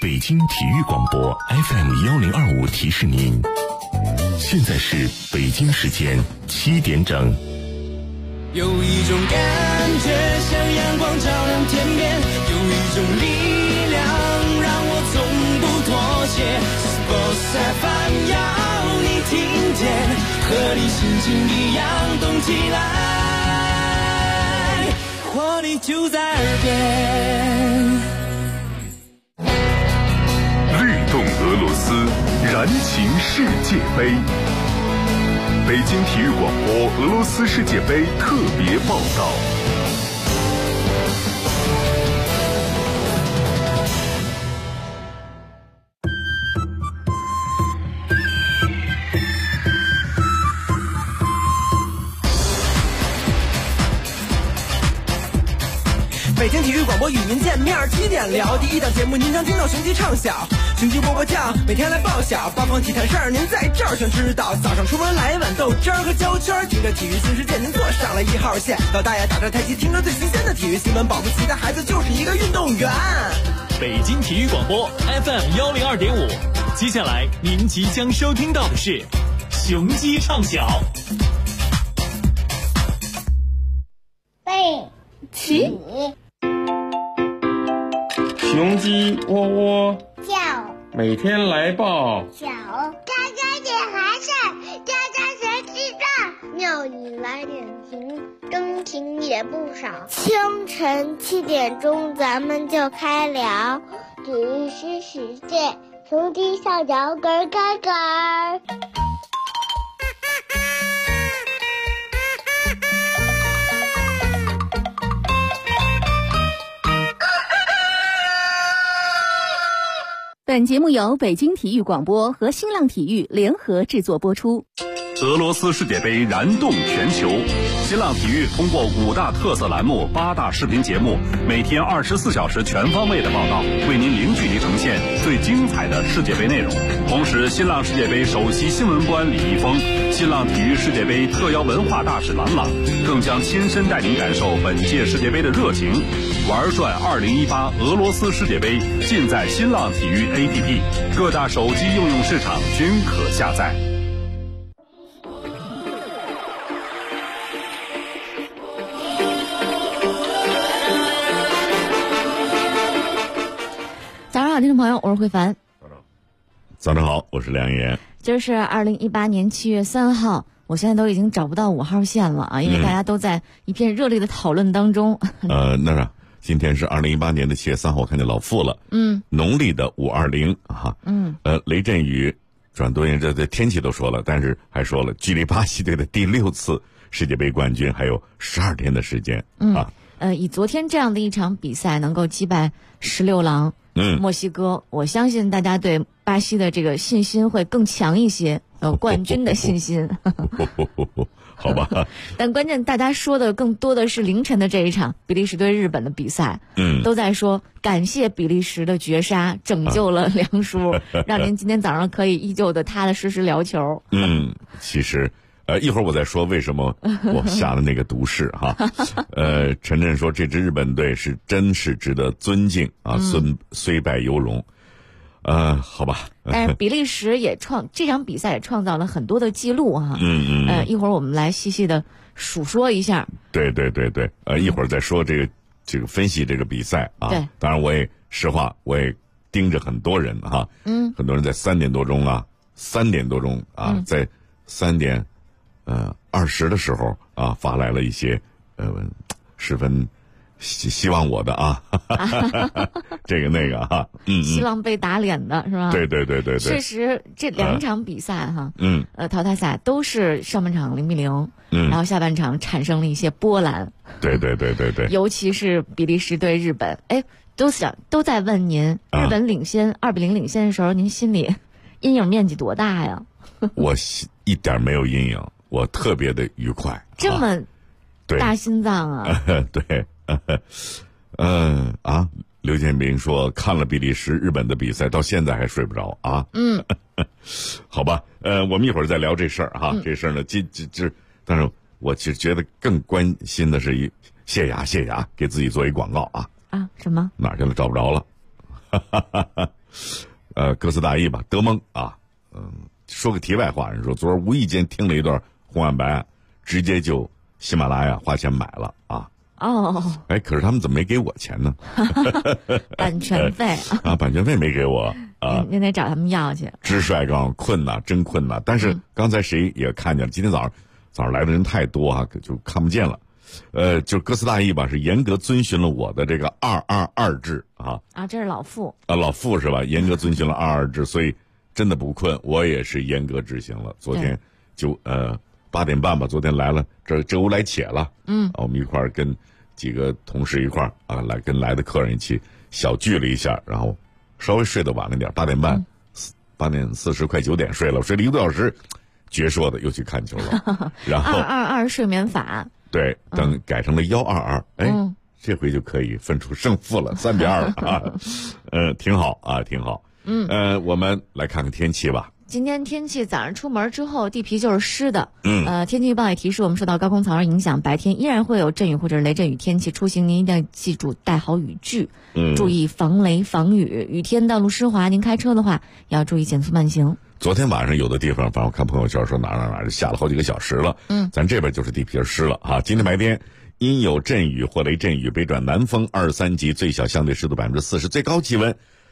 北京体育广播 FM1025提示您，现在是北京时间7点整。 有一种感觉像阳光照亮天边，有一种力量让我从不妥协。Sports FM 要你听见，和你心情一样动起来，活力就在耳边。 律动俄罗斯，燃情世界杯。北京体育广播俄罗斯世界杯特别报道。 北京体育广播与您见面，7点聊。第一档节目您将听到雄鸡唱晓，雄鸡波波酱每天来报晓，八方体坛事儿您在这儿全知道。早上出门来一碗豆汁儿和焦圈，听着体育新世界您坐上了1号线。老大爷打着太极，听着最新鲜的体育新闻，保不齐的孩子就是一个运动员。 北京体育广播 FM102.5，接下来您即将收听到的是雄鸡唱晓。 背起雄鸡窝窝叫， 每天来报小家家点寒碜，家家谁知道？庙里来点情，真情也不少。清晨7点钟，咱们就开聊体育新世界，雄鸡上脚咯咯咯。 本节目由北京体育广播和新浪体育联合制作播出。 俄罗斯世界杯燃动全球，新浪体育通过5大特色栏目、8大视频节目，每天24小时全方位的报道，为您零距离呈现最精彩的世界杯内容。同时，新浪世界杯首席新闻官李易峰、新浪体育世界杯特邀文化大使郎朗，更将亲身带您感受本届世界杯的热情。玩转2018俄罗斯世界杯，尽在新浪体育 APP， 各大手机应用市场均可下载。 早上好，听众朋友，我是慧凡。 早上好，我是梁岩。 今儿是2018年7月3号，我现在都已经找不到5号线了啊，因为大家都在一片热烈的讨论当中。 那啥，今天是2018年的7月3号，我看见老傅了。农历的520哈。雷阵雨转多云，这天气都说了，但是还说了，距离巴西队的第6次世界杯冠军还有12天的时间啊。 以昨天这样的一场比赛能够击败16郎。墨西哥，我相信大家对巴西的这个信心会更强一些，有冠军的信心。 好吧。 但关键大家说的更多的是凌晨的这一场比利时对日本的比赛，都在说感谢比利时的绝杀拯救了梁叔，让您今天早上可以依旧的踏踏实实聊球。 其实一会儿我再说为什么我下了那个毒誓哈。陈震说这支日本队是真是值得尊敬啊，虽败犹荣。好吧。 但是比利时这场比赛也创造了很多的记录哈。一会儿我们来细细的数说一下。对。一会儿再说这个分析这个比赛啊。对。当然我也实话，我也盯着很多人哈。很多人在3点多钟啊，在3点20的时候啊，发来了一些十分希望我的啊，这个那个哈，希望被打脸的是吧？对。确实，这2场比赛哈，淘汰赛都是上半场0-0，然后下半场产生了一些波澜。对。尤其是比利时对日本，都在问您，日本领先2-0领先的时候，您心里阴影面积多大呀？我一点没有阴影。我特别的愉快，这么大心脏啊！对，刘建斌说看了比利时、日本的比赛，到现在还睡不着啊。好吧，我们一会儿再聊这事儿哈。这事儿呢，但是我其实觉得更关心的是谢雅给自己做一广告啊。什么？哪去了？找不着了。 歌词大意吧，德蒙啊，说个题外话，人说昨儿无意间听了一段红案白案，直接就喜马拉雅花钱买了啊。 哦， 哎，可是他们怎么没给我钱呢？ 版权费啊，版权费没给我啊， 您得找他们要去。 支帅告诉困难，真困难。但是刚才谁也看见了，今天早上来的人太多啊，就看不见了。就歌词大意吧，是严格遵循了我的这个222制啊。啊， 这是老傅啊，老傅是吧？严格遵循了222制，所以真的不困，我也是严格执行了。昨天就8点半吧，昨天来了，这屋来且了。我们一块儿跟几个同事一块儿啊，跟来的客人一起小聚了一下，然后稍微睡得晚了点，8点半，8点40快9点睡了，睡了1个多小时，矍铄的又去看球了。然后 222睡眠法。 对，等改成了122，这回就可以分出胜负了，3-2了啊，挺好啊，挺好。我们来看看天气吧。 今天天气早上出门之后，地皮就是湿的。天气预报也提示我们受到高空槽影响，白天依然会有阵雨或者雷阵雨天气，出行您一定要记住带好雨具，注意防雷防雨。雨天道路湿滑，您开车的话也要注意减速慢行。 昨天晚上有的地方，反正我看朋友圈说哪下了好几个小时了。咱这边就是地皮湿了啊。今天白天因有阵雨或雷阵雨，北转南风2、3级，最小相对湿度40%，最高气温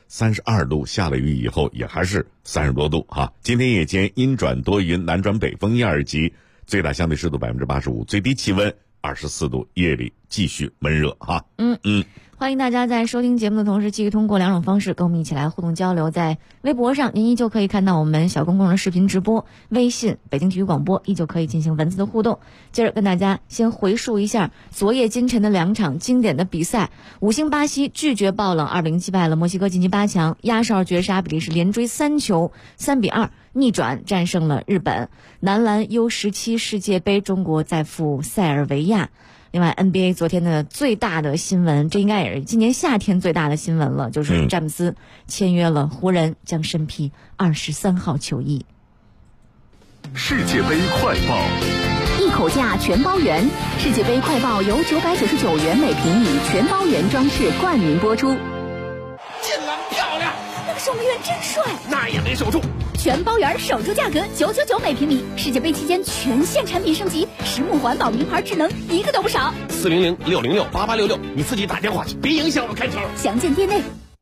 32度，下了雨以后也还是30多度哈。今天夜间阴转多云，南转北风1、2级，最大相对湿度85%，最低气温24度，夜里继续闷热哈。 欢迎大家在收听节目的同时，继续通过2种方式跟我们一起来互动交流。在微博上，您依旧可以看到我们小公共的视频直播；微信北京体育广播依旧可以进行文字的互动。接着跟大家先回述一下昨夜今晨的2场经典的比赛。5星巴西拒绝爆冷，2-0击败了墨西哥晋级8强，压哨绝杀比利时连追3球，3-2逆转战胜了日本。男篮 U17 世界杯，中国再赴塞尔维亚。另外 NBA 昨天的最大的新闻，这应该也是今年夏天最大的新闻了，就是詹姆斯签约了湖人，将身披23号球衣。 世界杯快报， 一口价全包圆。世界杯快报由999元每平米全包圆装饰冠名播出。 进篮漂亮， 那个守门员真帅， 那也没守住。 全包圆守住价格999每平米，世界杯期间全线产品升级，实木环保名牌智能一个都不少。 400-606-8866，你自己打电话去，别影响我开球。 详见店内。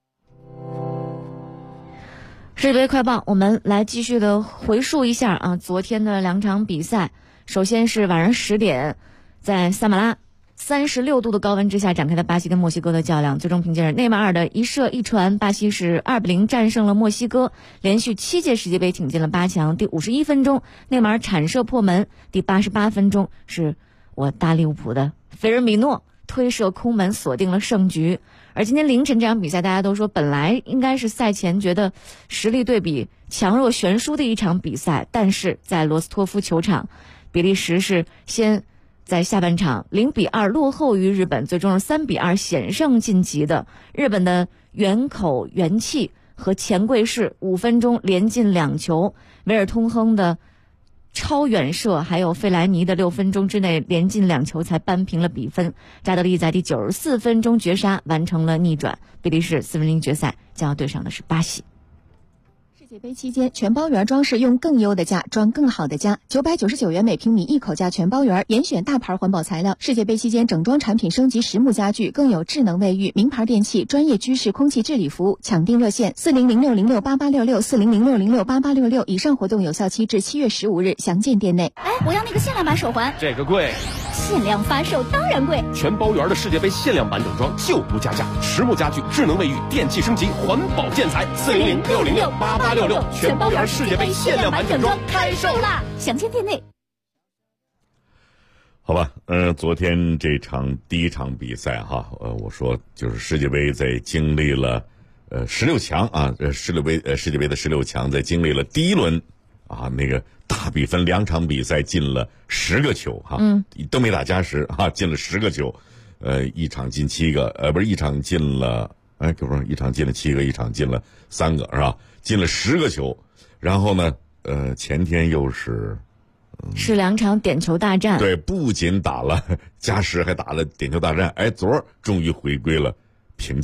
世界杯快报，我们来继续的回述一下啊，昨天的2场比赛。首先是晚上10点，在萨马拉36度的高温之下展开的巴西跟墨西哥的较量，最终凭借着内马尔的一射一传，巴西是2-0战胜了墨西哥，连续7届世界杯挺进了8强。第51分钟，内马尔铲射破门；第88分钟，是我大利物浦的菲尔米诺推射空门锁定了胜局。而今天凌晨这场比赛，大家都说本来应该是赛前觉得实力对比强弱悬殊的一场比赛，但是在罗斯托夫球场，比利时是先在下半场0-2落后于日本，最终是3-2险胜晋级的。日本的原口元气和钱贵士5分钟连进2球，维尔通亨的超远射还有费莱尼的6分钟之内连进2球才扳平了比分。扎德利在第94分钟绝杀完成了逆转，比利时4分之1决赛将要对上的是巴西。 世界杯期间，全包圆装饰用更优的价装更好的家，999元每平米一口价全包圆，严选大牌环保材料。世界杯期间，整装产品升级实木家具，更有智能卫浴、名牌电器、专业居室空气治理服务。抢订热线400-606-8866 400-606-8866，以上活动有效期至7月15日，详见店内。 我要那个限量版手环， 这个贵。 限量发售当然贵。 全包圆的世界杯限量版整装就不加价，实木家具、智能卫浴、电器升级、环保建材。400-606-8866，全包圆世界杯限量版整装开售啦！ 详见店内。 好吧，昨天这场第一场比赛哈，我说就是世界杯在经历了16强啊，世界杯的16强，在经历了第一轮啊那个大比分2场比赛进了10个球哈，都没打加时哈，进了10个球，一场进7个，不是一场进了，一场进了7个，一场进了3个是吧？进了10个球，然后呢，前天又是 2场点球大战， 对，不仅打了加时，还打了点球大战，昨儿终于回归了平静。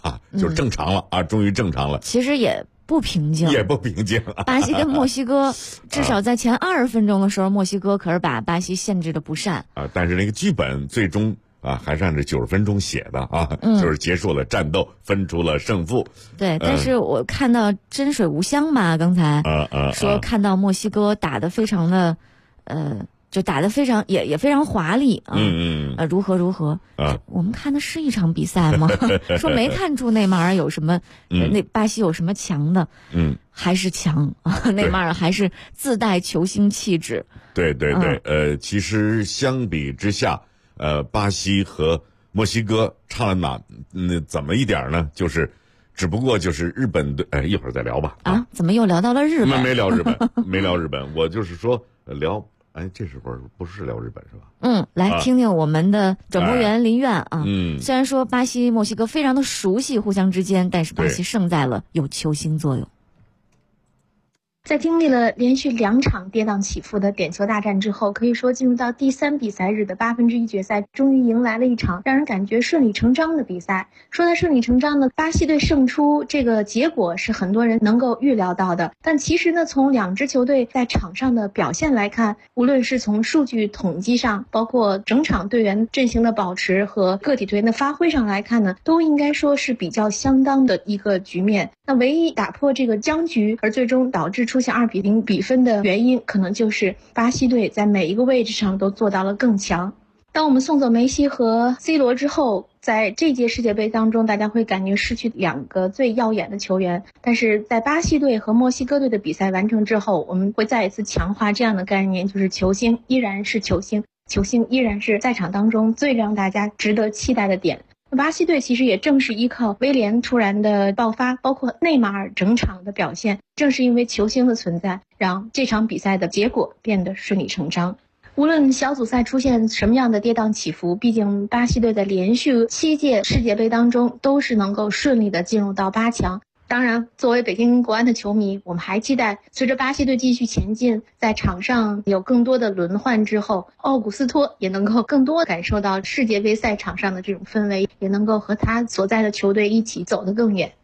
就是正常了终于正常了。 其实也不平静， 巴西跟墨西哥至少在前20分钟的时候，墨西哥可是把巴西限制的不善但是那个剧本最终还是按照90分钟写的就是结束了战斗，分出了胜负。 对，但是我看到真水无香嘛，刚才说看到墨西哥打得非常的就打得非常也非常华丽如何我们看的是一场比赛吗？说没看出内马尔有什么那巴西有什么强的还是强内马尔还是自带球星气质。 对其实相比之下巴西和墨西哥差了怎么一点呢？就是只不过就是日本队一会儿再聊吧怎么又聊到了日本？ 没聊日本我就是说聊这时候不是聊日本是吧？ 来听听我们的转播员林苑虽然说巴西墨西哥非常的熟悉互相之间，但是巴西胜在了有球星作用。 在经历了连续2场跌宕起伏的点球大战之后，可以说进入到第3比赛日的1/8决赛，终于迎来了一场让人感觉顺理成章的比赛。说它顺理成章呢，巴西队胜出这个结果是很多人能够预料到的，但其实呢，从2支球队在场上的表现来看，无论是从数据统计上，包括整场队员阵型的保持和个体队员的发挥上来看呢，都应该说是比较相当的一个局面。那唯一打破这个僵局而最终导致出现2-0比分的原因，可能就是巴西队在每一个位置上都做到了更强。当我们送走梅西和 C 罗之后，在这届世界杯当中，大家会感觉失去2个最耀眼的球员，但是在巴西队和墨西哥队的比赛完成之后，我们会再一次强化这样的概念，就是球星依然是球星，球星依然是在场当中最让大家值得期待的点。巴西队其实也正是依靠威廉突然的爆发，包括内马尔整场的表现，正是因为球星的存在，让这场比赛的结果变得顺理成章。无论小组赛出现什么样的跌宕起伏，毕竟巴西队在连续7届世界杯当中都是能够顺利的进入到8强。当然，作为北京国安的球迷，我们还期待随着巴西队继续前进，在场上有更多的轮换之后，奥古斯托也能够更多感受到世界杯赛场上的这种氛围，也能够和他所在的球队一起走得更远。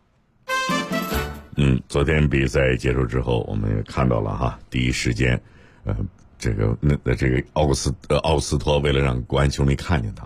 昨天比赛结束之后，我们也看到了第一时间这个奥古斯托为了让国安球迷看见他，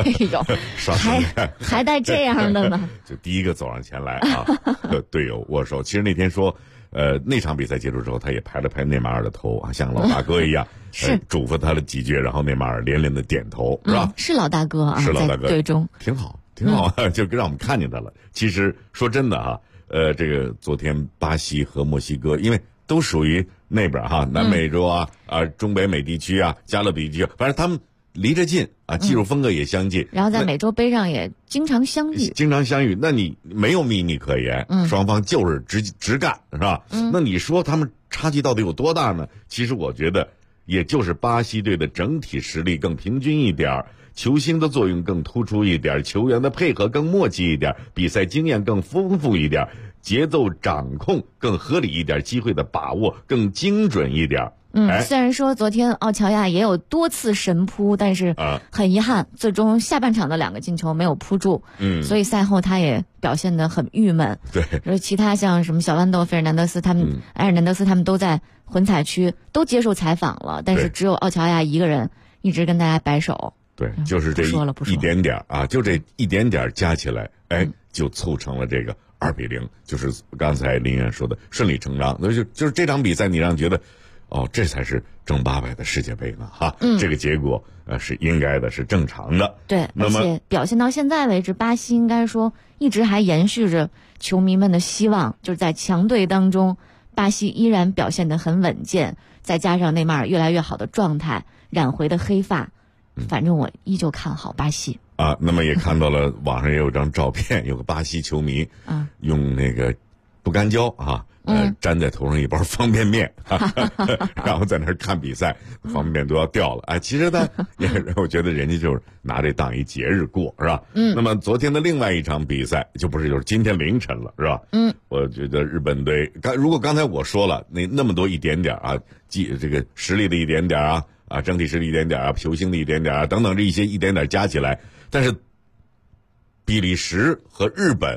还带这样的呢， 就第一个走上前来和队友握手。其实那天说，那场比赛结束之后，他也拍了拍内马尔的头像老大哥一样，嘱咐他了几句，然后内马尔连连的点头，是吧？ 是老大哥是老大哥， 在队中挺好，就让我们看见他了。其实说真的这个昨天巴西和墨西哥，因为都属于那边南美洲中北美地区加勒比地区，反正他们离着近技术风格也相近， 然后在美洲杯上也经常相遇， 那你没有秘密可言，双方就是直干，是吧？那你说他们差距到底有多大呢？其实我觉得也就是巴西队的整体实力更平均一点，球星的作用更突出一点，球员的配合更默契一点，比赛经验更丰富一点，节奏掌控更合理一点，机会的把握更精准一点。 虽然说昨天奥乔亚也有多次神扑，但是很遗憾，最终下半场的2个进球没有扑住。所以赛后他也表现得很郁闷。 对， 其他像什么小豌豆、费尔南德斯他们、埃尔南德斯他们都在混采区都接受采访了，但是只有奥乔亚一个人一直跟大家摆手。 对，就是这一点点就这一点点加起来，就促成了这个2-0，就是刚才林远说的顺理成章。就是这场比赛，你让觉得，这才是正800的世界杯呢这个结果是应该的，是正常的。 对，而且表现到现在为止，巴西应该说一直还延续着球迷们的希望，就是在强队当中，巴西依然表现得很稳健，再加上内马尔越来越好的状态，染回的黑发。反正我依旧看好巴西那么也看到了网上也有张照片，有个巴西球迷用那个不干胶粘在头上一包方便面然后在那儿看比赛，方便面都要掉了其实呢我觉得人家就是拿这当一节日过，是吧？那么昨天的另外一场比赛就是今天凌晨了，是吧？我觉得日本队如果刚才我说了那么多一点点这个实力的一点点整体实力一点点球星的一点点等等这一些一点点加起来，但是比利时和日本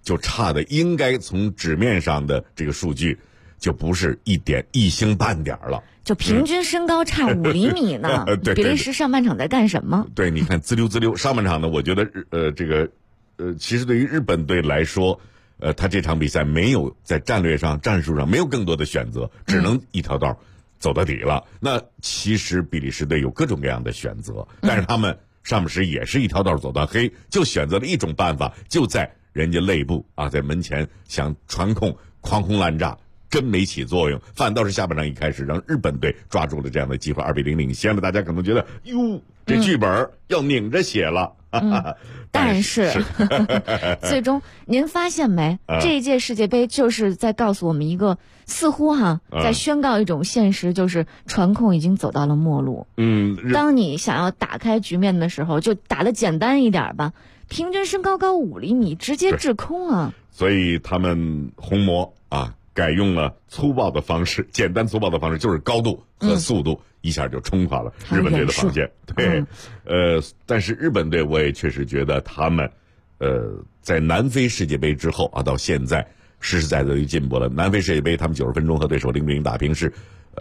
就差的应该从纸面上的这个数据，就不是一星半点了。 就平均身高差5厘米呢。 对， 比利时上半场在干什么？ 对，你看滋溜上半场呢，我觉得其实对于日本队来说，他这场比赛没有在战略上、战术上没有更多的选择，只能一条道走到底了。那其实比利时队有各种各样的选择，但是他们上半时也是一条道走到黑，就选择了一种办法，就在人家内部啊，在门前想传控、狂轰滥炸。真没起作用，反倒是下半场一开始让日本队抓住了这样的机会，2比0领先了。大家可能觉得，哟，这剧本要拧着写了。 但是最终您发现没？这一届世界杯就是在告诉我们一个，似乎在宣告一种现实，就是传控已经走到了末路。当你想要打开局面的时候，就打得简单一点吧，平均身高高5厘米，直接制空啊。 所以他们红魔改用了粗暴的方式，简单粗暴的方式，就是高度和速度，一下就冲垮了日本队的防线。对，但是日本队我也确实觉得他们，在南非世界杯之后到现在实实在在的进步了。南非世界杯他们90分钟和对手0-0打平，是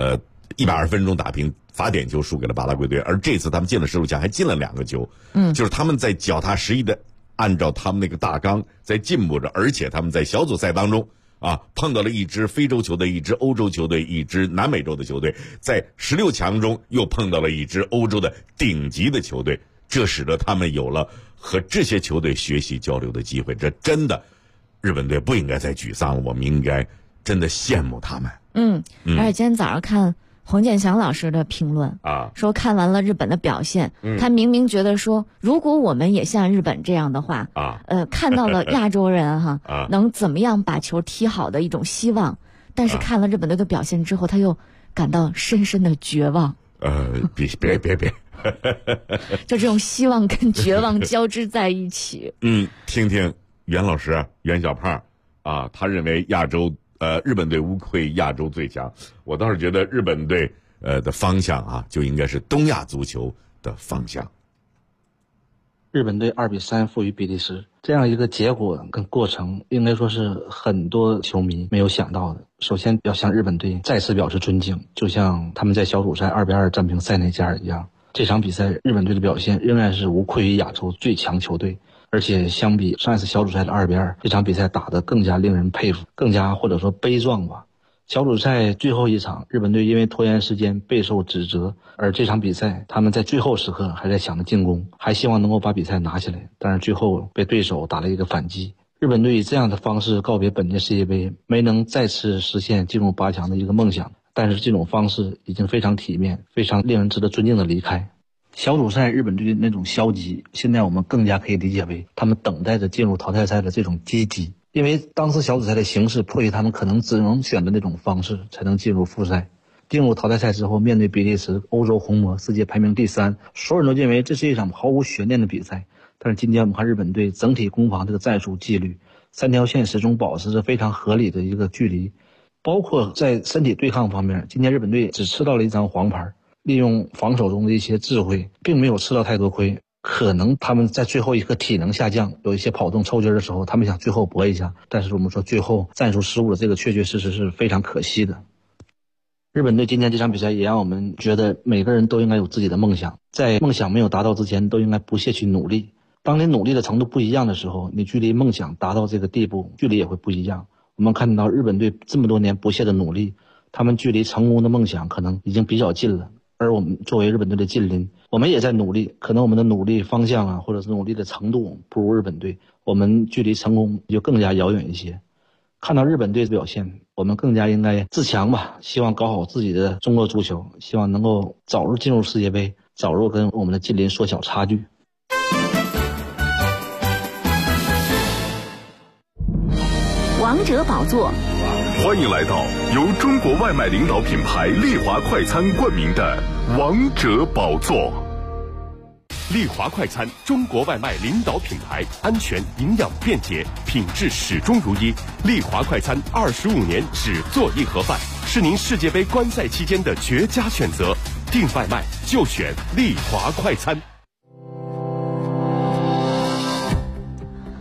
120分钟打平，罚点球输给了巴拉圭队，而这次他们进了15强，还进了2个球。就是他们在脚踏实地的按照他们那个大纲在进步着，而且他们在小组赛当中。碰到了一支非洲球队，一支欧洲球队，一支南美洲的球队，在16强中又碰到了一支欧洲的顶级的球队，这使得他们有了和这些球队学习交流的机会。这真的，日本队不应该再沮丧了，我们应该真的羡慕他们。 而且今天早上看洪建祥老师的评论说看完了日本的表现，他明明觉得说，如果我们也像日本这样的话，看到了亚洲人能怎么样把球踢好的一种希望，但是看了日本队的表现之后，他又感到深深的绝望。 别， 就这种希望跟绝望交织在一起。 听听袁老师袁小胖他认为日本队无愧亚洲最强。我倒是觉得日本队的方向就应该是东亚足球的方向。 日本队2比3负于比利时，这样一个结果跟过程，应该说是很多球迷没有想到的。首先要向日本队再次表示尊敬，就像他们在小组赛2比2战平塞内加尔一样。这场比赛日本队的表现仍然是无愧于亚洲最强球队。而且相比上一次小组赛的2比2，这场比赛打得更加令人佩服，更加或者说悲壮吧。小组赛最后一场，日本队因为拖延时间备受指责，而这场比赛他们在最后时刻还在想着进攻，还希望能够把比赛拿下来，但是最后被对手打了一个反击。日本队以这样的方式告别本届世界杯，没能再次实现进入8强的一个梦想，但是这种方式已经非常体面，非常令人值得尊敬的离开。小组赛日本队的那种消极，现在我们更加可以理解为他们等待着进入淘汰赛的这种积极，因为当时小组赛的形势迫于他们可能只能选择那种方式才能进入复赛。进入淘汰赛之后，面对比利时，欧洲红魔，世界排名第3，所有人都认为这是一场毫无悬念的比赛。但是今天我们看日本队整体攻防这个战术纪律，3条线始终保持着非常合理的一个距离，包括在身体对抗方面，今天日本队只吃到了1张黄牌，利用防守中的一些智慧，并没有吃到太多亏。可能他们在最后一刻体能下降，有一些跑动抽筋的时候，他们想最后搏一下，但是我们说最后战术失误的这个确确实实是非常可惜的。日本队今天这场比赛也让我们觉得每个人都应该有自己的梦想，在梦想没有达到之前都应该不懈去努力。当你努力的程度不一样的时候，你距离梦想达到这个地步距离也会不一样。我们看到日本队这么多年不懈的努力，他们距离成功的梦想可能已经比较近了，而我们作为日本队的近邻，我们也在努力，可能我们的努力方向或者是努力的程度不如日本队，我们距离成功就更加遥远一些。看到日本队的表现，我们更加应该自强吧，希望搞好自己的中国足球，希望能够早日进入世界杯，早日跟我们的近邻缩小差距。 王者宝座， 欢迎来到由中国外卖领导品牌丽华快餐冠名的王者宝座。 丽华快餐，中国外卖领导品牌，安全、营养、便捷，品质始终如一。丽华快餐25年只做一盒饭，是您世界杯观赛期间的绝佳选择。订外卖就选丽华快餐。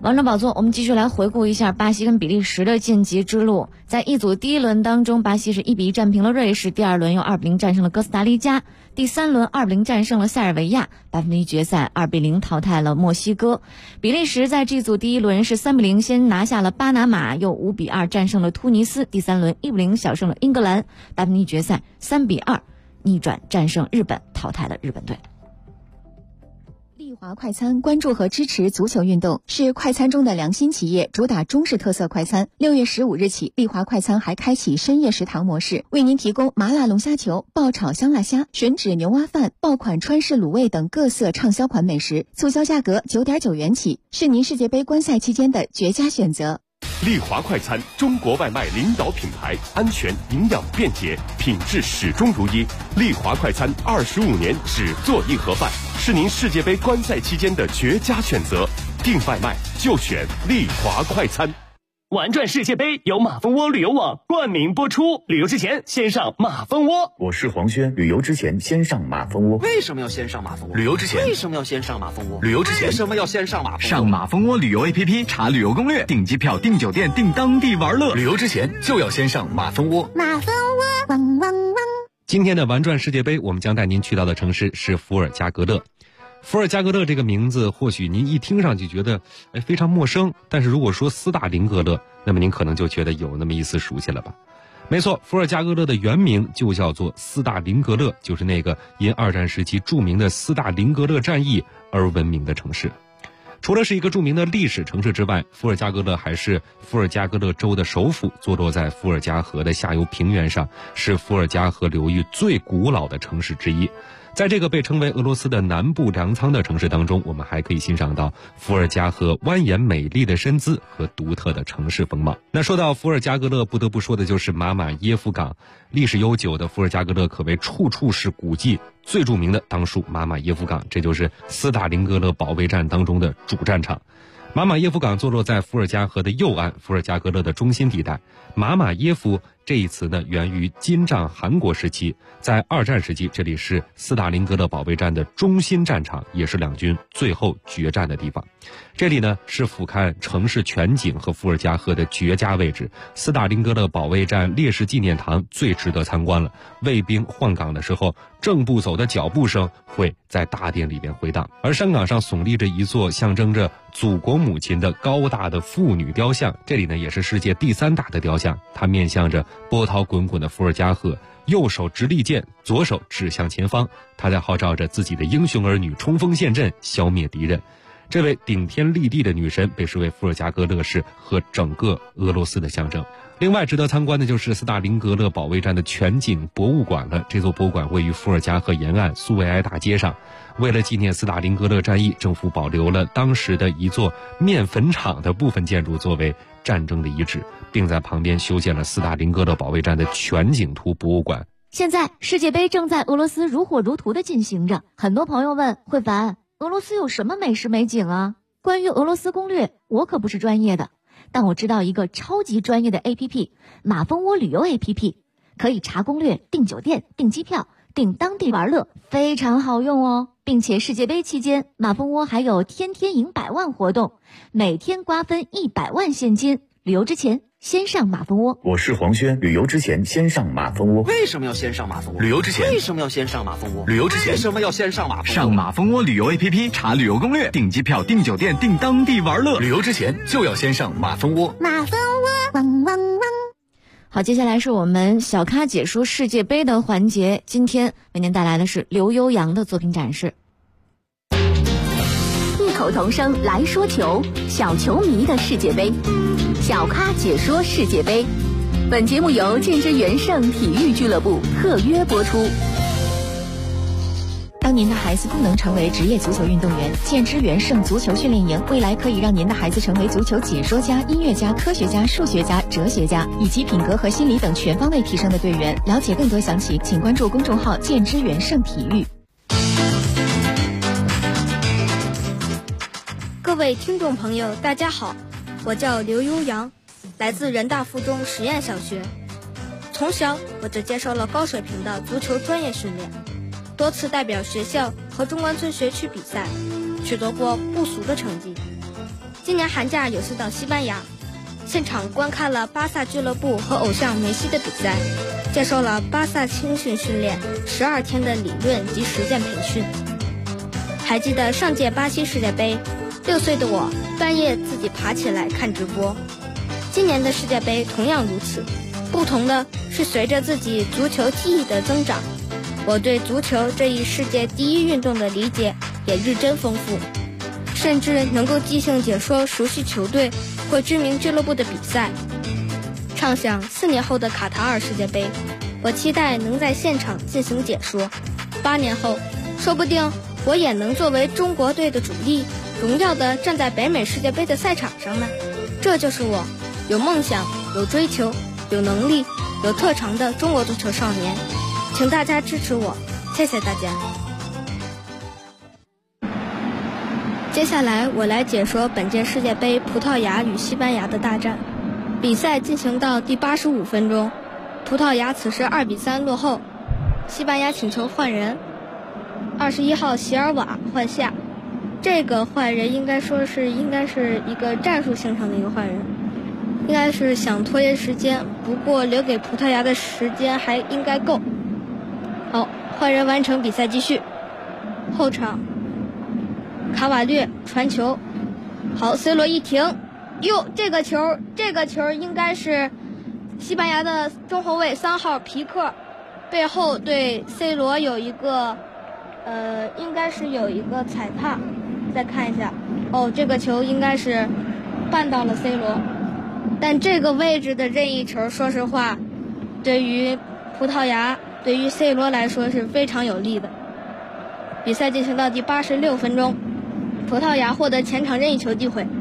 王者宝座，我们继续来回顾一下巴西跟比利时的晋级之路。在一组第一轮当中，巴西是1-1战平了瑞士，第二轮又2-0战胜了哥斯达黎加，第三轮2-0战胜了塞尔维亚，1/8决赛2-0淘汰了墨西哥。比利时在这组第一轮是3-0先拿下了巴拿马，又5-2战胜了突尼斯，第三轮1-0小胜了英格兰，1/8决赛3-2逆转战胜日本，淘汰了日本队。 丽华快餐关注和支持足球运动，是快餐中的良心企业，主打中式特色快餐。6月15日起，丽华快餐还开启深夜食堂模式，为您提供麻辣龙虾球、爆炒香辣虾、吮指牛蛙饭、爆款川式卤味等各色畅销款美食，促销价格9.9元起，是您世界杯观赛期间的绝佳选择。 丽华快餐，中国外卖领导品牌，安全、营养、便捷，品质始终如一。丽华快餐25年只做一盒饭，是您世界杯观赛期间的绝佳选择。订外卖就选丽华快餐。 玩转世界杯由马蜂窝旅游网冠名播出，旅游之前先上马蜂窝。 我是黄轩，旅游之前先上马蜂窝。 为什么要先上马蜂窝？ 旅游之前为什么要先上马蜂窝？ 旅游之前为什么要先上马蜂窝？ 上马蜂窝旅游 APP 查旅游攻略，订机票、订酒店、订当地玩乐。旅游之前就要先上马蜂窝。 马蜂窝，汪汪汪！ 今天的玩转世界杯，我们将带您去到的城市是伏尔加格勒。伏尔加格勒这个名字，或许您一听上去觉得非常陌生，但是如果说斯大林格勒，那么您可能就觉得有那么一丝熟悉了吧。没错，伏尔加格勒的原名就叫做斯大林格勒，就是那个因二战时期著名的斯大林格勒战役而闻名的城市。除了是一个著名的历史城市之外，伏尔加格勒还是伏尔加格勒州的首府，坐落在伏尔加河的下游平原上，是伏尔加河流域最古老的城市之一。在这个被称为俄罗斯的南部粮仓的城市当中，我们还可以欣赏到伏尔加河蜿蜒美丽的身姿和独特的城市风貌。那说到伏尔加格勒，不得不说的就是马马耶夫港。历史悠久的伏尔加格勒可谓处处是古迹，最著名的当属马马耶夫港，这就是斯大林格勒保卫战当中的主战场。马马耶夫港坐落在伏尔加河的右岸，伏尔加格勒的中心地带。马马耶夫这一词呢，源于金帐汗国时期，在二战时期，这里是斯大林格勒保卫战的中心战场，也是两军最后决战的地方。这里呢是俯瞰城市全景和伏尔加河的绝佳位置，斯大林格勒保卫战烈士纪念堂最值得参观了。卫兵换岗的时候，正步走的脚步声会在大殿里边回荡，而山岗上耸立着一座象征着祖国母亲的高大的妇女雕像，这里呢也是世界第3大的雕像，它面向着波涛滚滚的伏尔加河，右手执利剑，左手指向前方，他在号召着自己的英雄儿女冲锋陷阵，消灭敌人。这位顶天立地的女神被视为伏尔加格勒市和整个俄罗斯的象征。另外值得参观的就是斯大林格勒保卫战的全景博物馆了。这座博物馆位于伏尔加河沿岸苏维埃大街上。为了纪念斯大林格勒战役，政府保留了当时的一座面粉厂的部分建筑作为战争的遗址，并在旁边修建了斯大林格勒保卫战的全景图博物馆。 现在世界杯正在俄罗斯如火如荼地进行着，很多朋友问慧凡，俄罗斯有什么美食美景啊？关于俄罗斯攻略，我可不是专业的，但我知道一个超级专业的 APP， 马蜂窝旅游 APP， 可以查攻略、订酒店、订机票、订当地玩乐，非常好用哦。并且世界杯期间，马蜂窝还有天天赢100万活动，每天瓜分100万现金。旅游之前先上马蜂窝。 我是黄轩，旅游之前先上马蜂窝。 为什么要先上马蜂窝？ 旅游之前为什么要先上马蜂窝？ 旅游之前为什么要先上马蜂窝？ 上马蜂窝旅游 APP 查旅游攻略，订机票、订酒店、订当地玩乐。旅游之前就要先上马蜂窝。 马蜂窝，汪汪汪！ 好，接下来是我们小咖解说世界杯的环节，今天为您带来的是刘悠扬的作品展示。 异口同声来说球，小球迷的世界杯，小咖解说世界杯。本节目由建之元盛体育俱乐部特约播出。 当您的孩子不能成为职业足球运动员，建之元盛足球训练营未来可以让您的孩子成为足球解说家、音乐家、科学家、数学家、哲学家，以及品格和心理等全方位提升的队员。了解更多详情，请关注公众号建之元盛体育。 各位听众朋友，大家好，我叫刘悠扬，来自人大附中实验小学。从小我就接受了高水平的足球专业训练，多次代表学校和中关村学区比赛，取得过不俗的成绩。 今年寒假有次到西班牙，现场观看了巴萨俱乐部和偶像梅西的比赛，接受了巴萨青训训练12天的理论及实践培训。还记得上届巴西世界杯，6岁的我半夜自己爬起来看直播。今年的世界杯同样如此，不同的是随着自己足球记忆的增长，我对足球这一世界第一运动的理解也日臻丰富，甚至能够即兴解说熟悉球队或知名俱乐部的比赛。畅想4年后的卡塔尔世界杯，我期待能在现场进行解说。8年后，说不定我也能作为中国队的主力，荣耀地站在北美世界杯的赛场上呢。这就是我，有梦想、有追求、有能力、有特长的中国足球少年。请大家支持我，谢谢大家。接下来我来解说本届世界杯葡萄牙与西班牙的大战。比赛进行到第85分钟，葡萄牙此时2比3落后，西班牙请求换人，21号席尔瓦换下。这个换人应该是一个战术性上的一个换人，应该是想拖延时间，不过留给葡萄牙的时间还应该够。好，换人完成，比赛继续。后场卡瓦略传球，好 ，C 罗一停，哟，这个球应该是西班牙的中后卫3号皮克，背后对 C 罗有一个应该是有一个踩踏，再看一下，哦，这个球应该是绊到了 C 罗，但这个位置的任意球，说实话，对于葡萄牙，对于 C 罗来说是非常有利的。比赛进行到第86分钟，葡萄牙获得前场任意球机会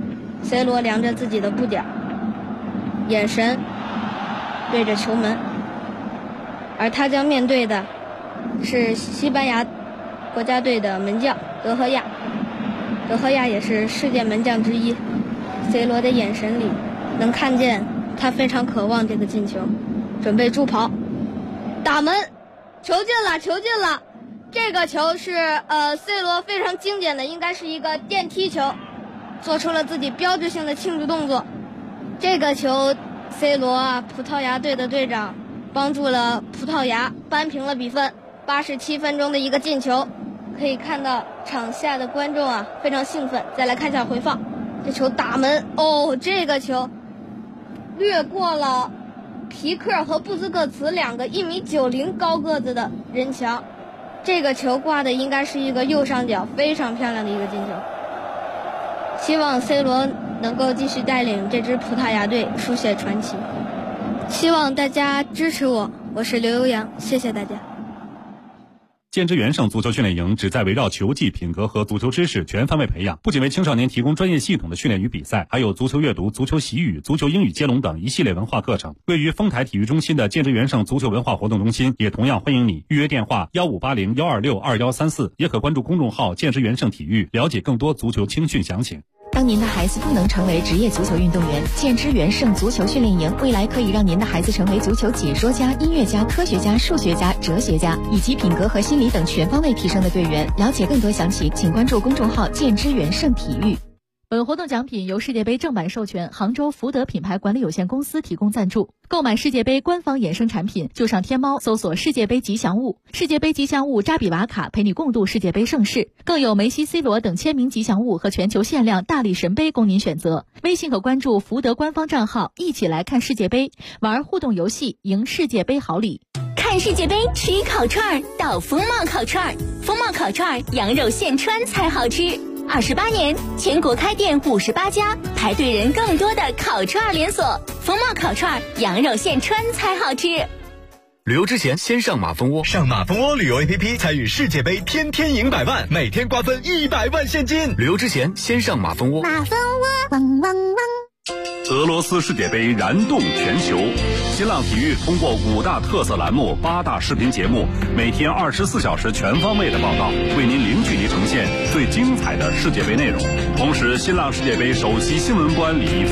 ，C 罗量着自己的步点，眼神对着球门，而他将面对的是西班牙国家队的门将德赫亚。德赫亚也是世界门将之一 ，C 罗的眼神里能看见他非常渴望这个进球，准备助跑，打门，球进了。这个球是C 罗非常经典的，应该是一个电梯球，做出了自己标志性的庆祝动作。这个球 C 罗啊，葡萄牙队的队长，帮助了葡萄牙扳平了比分。87分钟的一个进球，可以看到场下的观众啊非常兴奋。再来看一下回放，这球打门，哦，这个球掠过了皮克和布斯克茨2个1.90米高个子的人墙，这个球挂的应该是一个右上角，非常漂亮的一个进球。希望 C 罗能够继续带领这支葡萄牙队书写传奇，希望大家支持我，我是刘悠扬，谢谢大家。 建之元盛足球训练营旨在围绕球技、品格和足球知识全方位培养，不仅为青少年提供专业系统的训练与比赛，还有足球阅读、足球习语、足球英语接龙等一系列文化课程。位于丰台体育中心的建之元盛足球文化活动中心也同样欢迎你，预约电话1580-126-2134，也可关注公众号建之元盛体育，了解更多足球青训详情。 当您的孩子不能成为职业足球运动员，建之元盛足球训练营未来可以让您的孩子成为足球解说家、音乐家、科学家、数学家、哲学家，以及品格和心理等全方位提升的队员。了解更多详情，请关注公众号建之元盛体育。 本活动奖品由世界杯正版授权杭州福德品牌管理有限公司提供赞助。购买世界杯官方衍生产品，就上天猫搜索世界杯吉祥物，世界杯吉祥物扎比瓦卡陪你共度世界杯盛世，更有梅西、C 罗等签名吉祥物和全球限量大力神杯供您选择。微信可关注福德官方账号，一起来看世界杯，玩互动游戏，赢世界杯好礼。 看世界杯吃烤串到风貌烤串，风貌烤串羊肉现穿才好吃。28年，全国开店58家，排队人更多的烤串连锁。风貌烤串，羊肉现穿才好吃。 旅游之前先上马蜂窝，上马蜂窝旅游 APP 参与世界杯，天天赢100万，每天瓜分100万现金。旅游之前先上马蜂窝。 马蜂窝，汪汪汪。 俄罗斯世界杯燃动全球，新浪体育通过5大特色栏目、8大视频节目，每天24小时全方位的报道，为您零距离呈现最精彩的世界杯内容。同时，新浪世界杯首席新闻官李易峰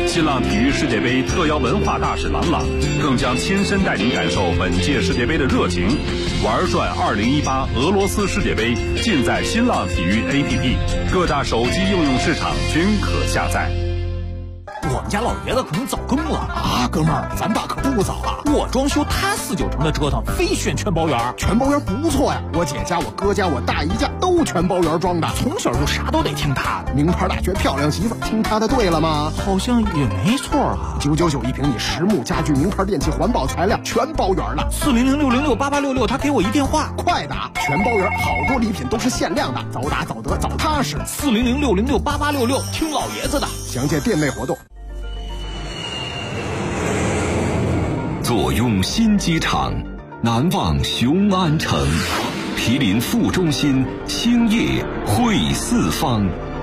新浪体育世界杯特邀文化大使郎朗更将亲身带您感受本届世界杯的热情。玩转2018俄罗斯世界杯尽在新浪体育 APP， 各大手机应用市场均可下载。 我们家老爷子可能早更了啊，哥们儿，咱爸可不早了。我装修他49成的折腾，非选全包圆。全包圆不错呀，我姐家、我哥家、我大姨家都全包圆装的，从小就啥都得听他的。名牌大学漂亮媳妇，听他的对了吗？好像也没错啊。999一平米，实木家具、名牌电器、环保材料，全包圆了。400-606-8866，他给我一电话，快打！全包圆，好多礼品都是限量的，早打早得早踏实。400-606-8866，听老爷子的。详见店内活动。 坐拥新机场，难忘雄安城，毗邻副中心，兴业汇四方。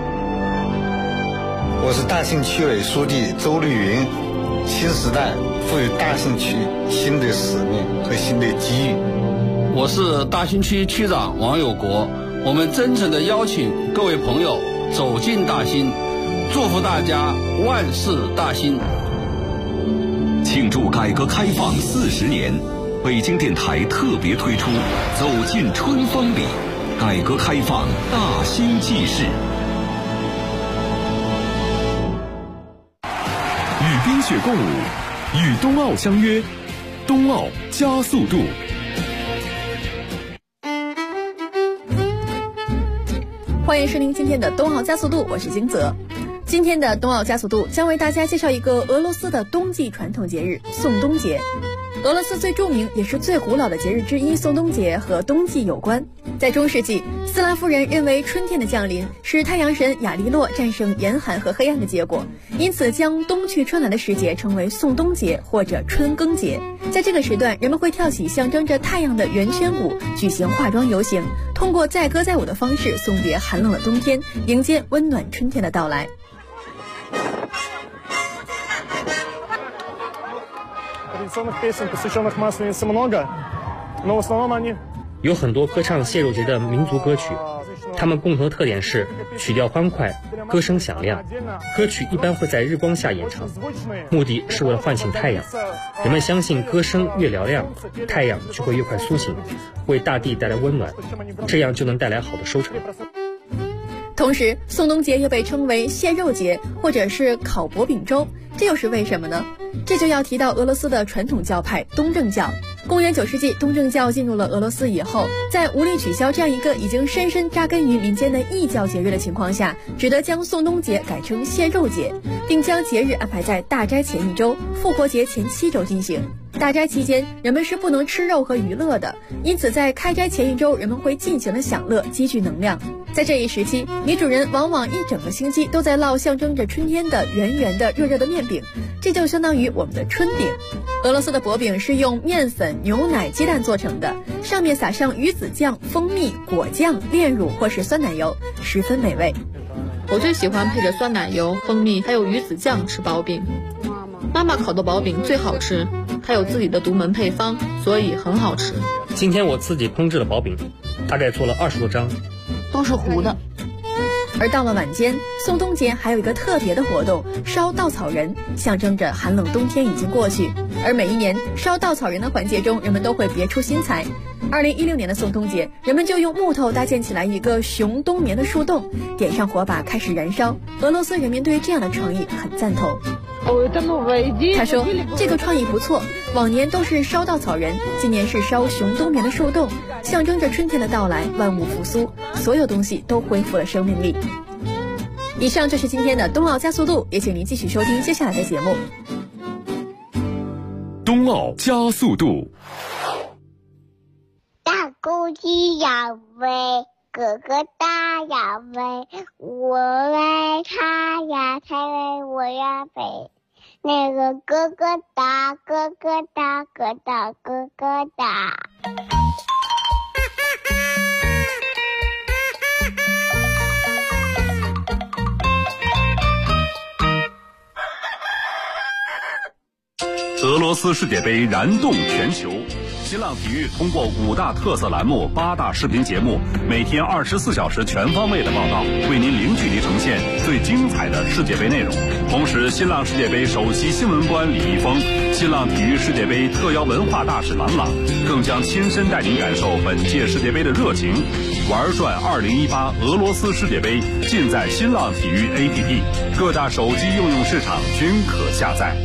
我是大兴区委书记周绿云。新时代赋予大兴区新的使命和新的机遇。 我是大兴区区长王有国。我们真诚地邀请各位朋友走进大兴，祝福大家万事大兴。 庆祝改革开放40年，北京电台特别推出《走进春风里》，改革开放大兴纪事。 与冰雪共舞，与冬奥相约，冬奥加速度。 欢迎收听今天的冬奥加速度，我是金泽。今天的冬奥加速度将为大家介绍一个俄罗斯的冬季传统节日——宋冬节。俄罗斯最著名也是最古老的节日之一，宋冬节和冬季有关。在中世纪，斯拉夫人认为春天的降临是太阳神亚利洛战胜严寒和黑暗的结果，因此将冬去春来的时节称为宋冬节或者春耕节。在这个时段，人们会跳起象征着太阳的圆圈舞，举行化妆游行，通过载歌载舞的方式送别寒冷的冬天，迎接温暖春天的到来。 有很多歌唱谢肉节的民族歌曲，它们共同的特点是曲调欢快，歌声响亮。歌曲一般会在日光下演唱，目的是为了唤醒太阳。人们相信歌声越嘹亮，太阳就会越快苏醒，为大地带来温暖，这样就能带来好的收成。 同时，宋冬节又被称为谢肉节或者是烤薄饼粥，这又是为什么呢？这就要提到俄罗斯的传统教派东正教。公元9世纪，东正教进入了俄罗斯以后，在无力取消这样一个已经深深扎根于民间的异教节日的情况下，只得将宋冬节改成谢肉节，并将节日安排在大斋前1周、复活节前7周进行。大斋期间，人们是不能吃肉和娱乐的，因此在开斋前1周，人们会尽情的享乐，积聚能量。在这一时期，女主人往往一整个星期都在烙象征着春天的圆圆的热热的面饼，这就相当于我们的春饼。俄罗斯的薄饼是用面粉、牛奶、鸡蛋做成的，上面撒上鱼子酱、蜂蜜、果酱、炼乳或是酸奶油，十分美味。 我最喜欢配着酸奶油、蜂蜜还有鱼子酱吃薄饼。妈妈烤的薄饼最好吃，还有自己的独门配方，所以很好吃。 今天我自己烹制了薄饼，大概做了20多张， 都是糊的。而到了晚间，宋冬节还有一个特别的活动，烧稻草人，象征着寒冷冬天已经过去。而每一年烧稻草人的环节中，人们都会别出心裁。2016年的宋冬节，人们就用木头搭建起来一个熊冬眠的树洞，点上火把开始燃烧。俄罗斯人民对这样的创意很赞同。他说这个创意不错，往年都是烧稻草人，今年是烧熊冬眠的树洞，象征着春天的到来，万物复苏，所有东西都恢复了生命力。以上就是今天的冬奥加速度，也请您继续收听接下来的节目。 冬奥加速度。 大公鸡要飞，哥哥大要飞，我来它呀，它来我呀飞。那个哥哥大，哥哥大，哥大哥哥大。 俄罗斯世界杯燃动全球。新浪体育通过5大特色栏目、8大视频节目，每天24小时全方位的报道，为您零距离呈现最精彩的世界杯内容。同时，新浪世界杯首席新闻官李易峰、新浪体育世界杯特邀文化大使郎朗，更将亲身带您感受本届世界杯的热情。玩转2018俄罗斯世界杯，尽在新浪体育 APP， 各大手机应用市场均可下载。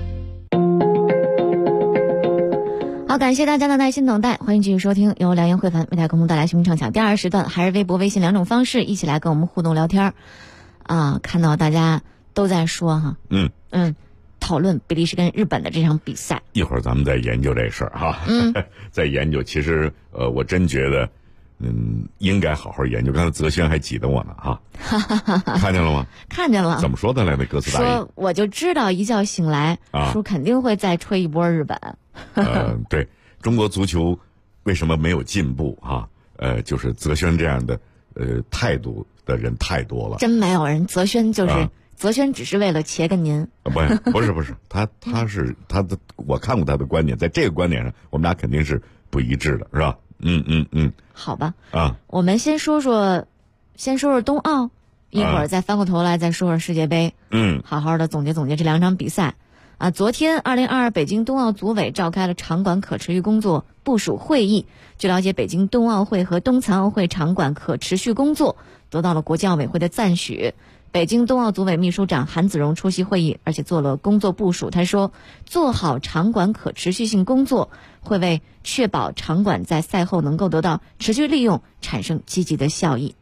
好，感谢大家的耐心等待，欢迎继续收听由良言汇凡为大家共同带来新闻畅想第2时段，还是微博、微信2种方式，一起来跟我们互动聊天看到大家都在说哈，讨论比利时跟日本的这场比赛， 一会儿咱们再研究这事儿哈，再研究。其实我真觉得，应该好好研究。刚才泽轩还挤得我呢哈，看见了吗？ 看见了。 怎么说的来那歌词大意？ 说我就知道一觉醒来，说肯定会再吹一波日本。 对，中国足球为什么没有进步啊？就是泽轩这样的态度的人太多了。真没有人，泽轩就是。泽轩只是为了切跟您， 不是，他是他的，我看过他的观点，在这个观点上，我们俩肯定是不一致的，是吧？ 好吧，我们先说说冬奥，一会儿再翻过头来再说说世界杯，好好的总结总结这2场比赛。昨天2022北京冬奥组委召开了场馆可持续工作部署会议。据了解，北京冬奥会和冬残奥会场馆可持续工作得到了国际奥委会的赞许。北京冬奥组委秘书长韩子荣出席会议，而且做了工作部署。他说，做好场馆可持续性工作，会为确保场馆在赛后能够得到持续利用产生积极的效益。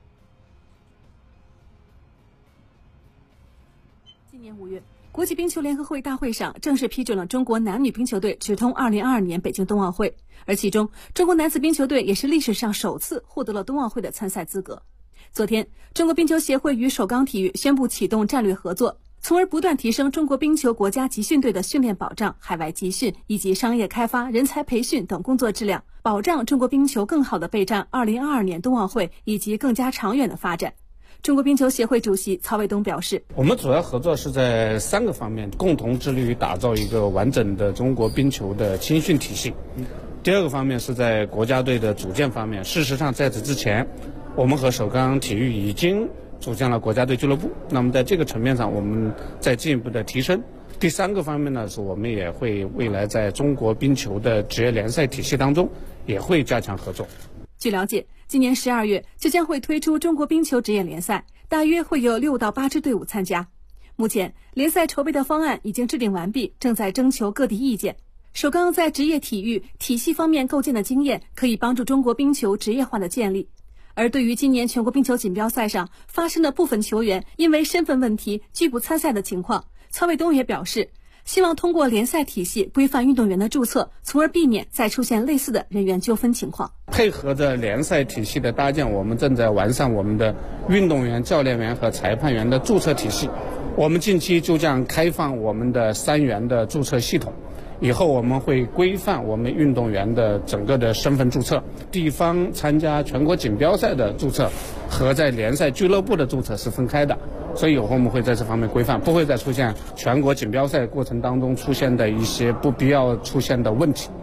今年5月，国际冰球联合会大会上正式批准了中国男女冰球队直通2022年北京冬奥会，而其中中国男子冰球队也是历史上首次获得了冬奥会的参赛资格。昨天，中国冰球协会与首钢体育宣布启动战略合作，从而不断提升中国冰球国家集训队的训练保障、海外集训以及商业开发、人才培训等工作质量，保障中国冰球更好地备战2022年冬奥会以及更加长远的发展。中国冰球协会主席曹卫东表示， 我们主要合作是在3个方面，共同致力于打造一个完整的中国冰球的青训体系。第2个方面是在国家队的组建方面，事实上在此之前，我们和首钢体育已经组建了国家队俱乐部，那么在这个层面上我们再进一步的提升。第3个方面呢，是我们也会未来在中国冰球的职业联赛体系当中也会加强合作。 据了解，今年12月就将会推出中国冰球职业联赛，大约会有6到8支队伍参加。目前联赛筹备的方案已经制定完毕，正在征求各地意见。首钢在职业体育体系方面构建的经验，可以帮助中国冰球职业化的建立。而对于今年全国冰球锦标赛上发生的部分球员因为身份问题拒不参赛的情况，曹卫东也表示，希望通过联赛体系规范运动员的注册，从而避免再出现类似的人员纠纷情况。 配合着联赛体系的搭建，我们正在完善我们的运动员、教练员和裁判员的注册体系。我们近期就将开放我们的3元的注册系统，以后我们会规范我们运动员的整个的身份注册，地方参加全国锦标赛的注册和在联赛俱乐部的注册是分开的，所以以后我们会在这方面规范，不会再出现全国锦标赛过程当中出现的一些不必要出现的问题。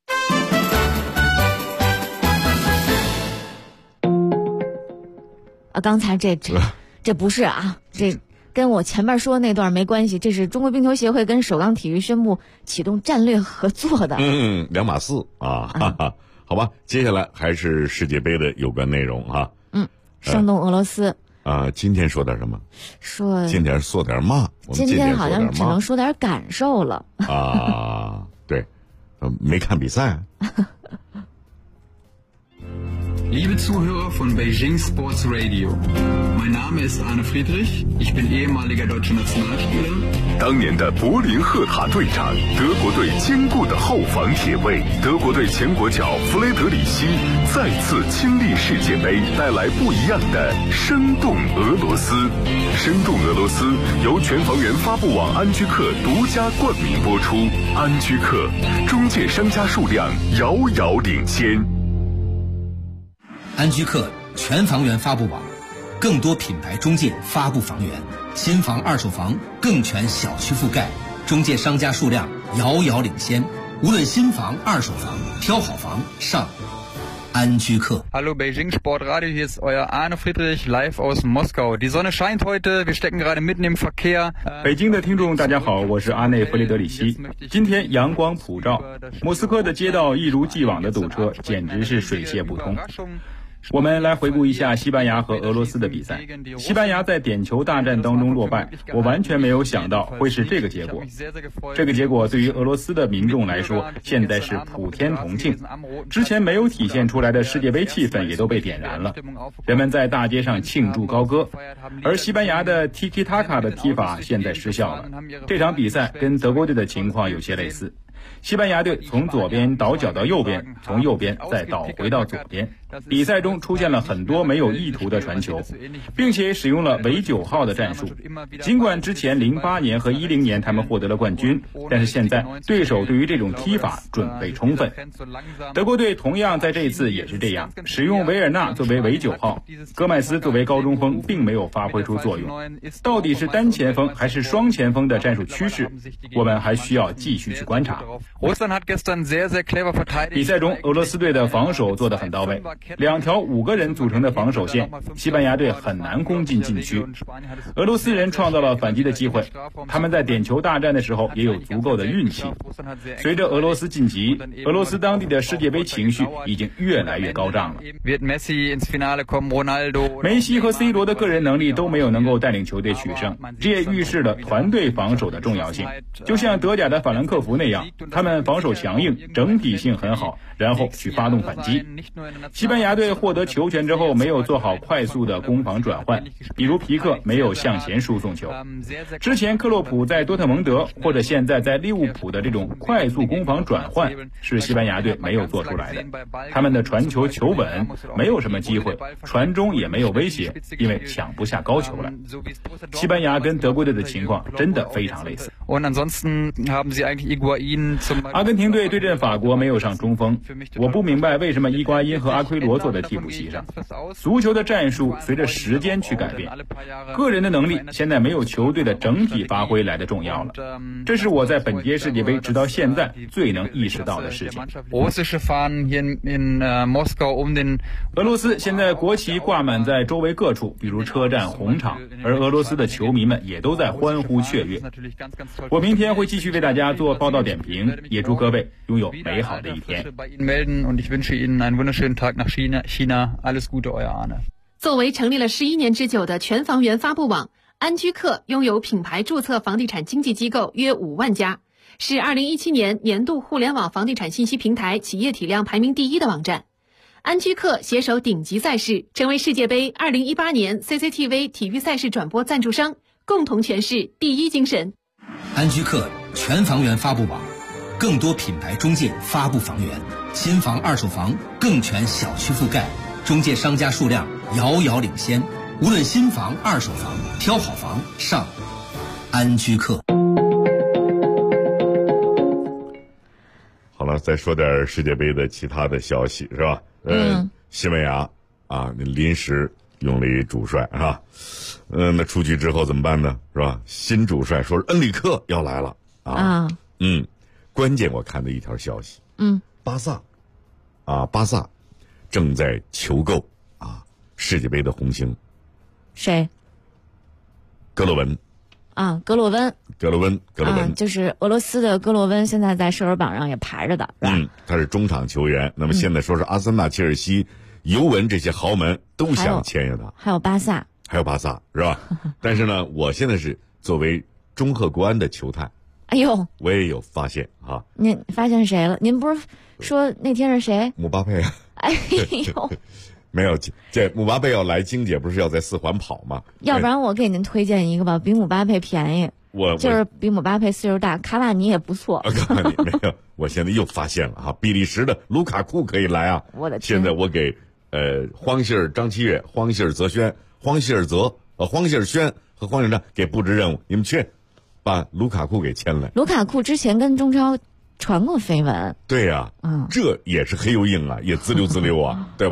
刚才这不是这跟我前面说那段没关系，这是中国冰球协会跟首钢体育宣布启动战略合作的。 2码4好吧，接下来还是世界杯的有关内容声动俄罗斯今天说点什么？今天说点嘛？ 今天好像只能说点感受了对，没看比赛。 Liebe Zuhörer von Beijing Sports Radio, mein Name ist Arne Friedrich, ich bin ehemaliger deutscher Nationalspieler. 当年的柏林赫塔队长，德国队坚固的后防铁卫，德国队前国脚弗雷德里希再次亲历世界杯，带来不一样的生动俄罗斯。生动俄罗斯由全房源发布网安居客独家冠名播出，安居客中介商家数量遥遥领先。 安居客全房源发布网，更多品牌中介发布房源，新房二手房更全小区覆盖，中介商家数量遥遥领先。无论新房、二手房，挑好房上安居客。 Hallo Beijing Sportradio, hier ist euer Arne Friedrich live aus Moskau. Die Sonne scheint heute, wir stecken gerade mitten im Verkehr. 北京的听众大家好，我是阿内弗雷德里希。今天阳光普照，莫斯科的街道一如既往的堵车，简直是水泄不通。我们来回顾一下西班牙和俄罗斯的比赛。西班牙在点球大战当中落败，我完全没有想到会是这个结果。这个结果对于俄罗斯的民众来说，现在是普天同庆。之前没有体现出来的世界杯气氛也都被点燃了，人们在大街上庆祝高歌。而西班牙的 Tiki Taka 的踢法现在失效了。这场比赛跟德国队的情况有些类似。西班牙队从左边倒脚到右边，从右边再倒回到左边。比赛中出现了很多没有意图的传球，并且使用了围9号的战术。尽管之前08年和10年他们获得了冠军，但是现在对手对于这种踢法准备充分。德国队同样在这一次也是这样，使用维尔纳作为围9号，戈麦斯作为高中锋并没有发挥出作用。到底是单前锋还是双前锋的战术趋势，我们还需要继续去观察。比赛中俄罗斯队的防守做得很到位，2条5个人组成的防守线，西班牙队很难攻进禁区。俄罗斯人创造了反击的机会，他们在点球大战的时候也有足够的运气。随着俄罗斯晋级，俄罗斯当地的世界杯情绪已经越来越高涨了。梅西和 C 罗的个人能力都没有能够带领球队取胜，这也预示了团队防守的重要性。就像德甲的法兰克福那样，他们防守强硬，整体性很好，然后去发动反击。西班牙队获得球权之后没有做好快速的攻防转换，比如皮克没有向前输送球。之前克洛普在多特蒙德或者现在在利物浦的这种快速攻防转换是西班牙队没有做出来的。他们的传球球稳，没有什么机会，传中也没有威胁，因为抢不下高球来。西班牙跟德国队的情况真的非常类似。阿根廷队对阵法国没有上中锋，我不明白为什么伊瓜因和阿奎罗坐在替补席上。足球的战术随着时间去改变，个人的能力现在没有球队的整体发挥来的重要了。这是我在本届世界杯直到现在最能意识到的事情。俄罗斯现在国旗挂满在周围各处，比如车站、红场，而俄罗斯的球迷们也都在欢呼雀跃。我明天会继续为大家做报道点评，也祝各位拥有美好的一天。 作为成立了11年之久的全房源发布网，安居客拥有品牌注册房地产经纪机构约5万家，是2017年年度互联网房地产信息平台企业体量排名第1的网站。安居客携手顶级赛事，成为世界杯2018年 CCTV 体育赛事转播赞助商，共同诠释第一精神。 安居客全房源发布网，更多品牌中介发布房源，新房、二手房更全小区覆盖，中介商家数量遥遥领先。无论新房、二手房，挑好房上安居客。 好了，再说点世界杯的其他的消息，是吧？西班牙啊，临时用了一主帅啊，那出局之后怎么办呢？是吧？新主帅说是恩里克要来了啊。关键我看的一条消息，巴萨正在求购世界杯的红星。 谁？ 格罗文。 格罗温， 就是俄罗斯的格罗温，现在在射手榜上也排着的，是吧？ 他是中场球员。那么现在说是阿森纳、切尔西、尤文这些豪门都想签下他， 还有巴萨是吧？但是呢，我现在是作为中赫国安的球探，我也有发现哈。 您发现谁了？您不是说那天是谁？ 姆巴佩。没有，这姆巴佩要来京姐不是要在4环跑吗？ 要不然我给您推荐一个吧，比姆巴佩便宜。就是比姆巴佩岁数大，卡瓦尼也不错。 卡瓦尼没有，我现在又发现了哈，比利时的卢卡库可以来啊！ 我的天！ 现在我给荒希尔、张七月、荒希尔泽轩、荒希尔轩和荒小张给布置任务，你们去把卢卡库给签来。 卢卡库之前跟中超传过绯闻。 对呀，这也是黑又硬啊，也滋溜啊，对吧？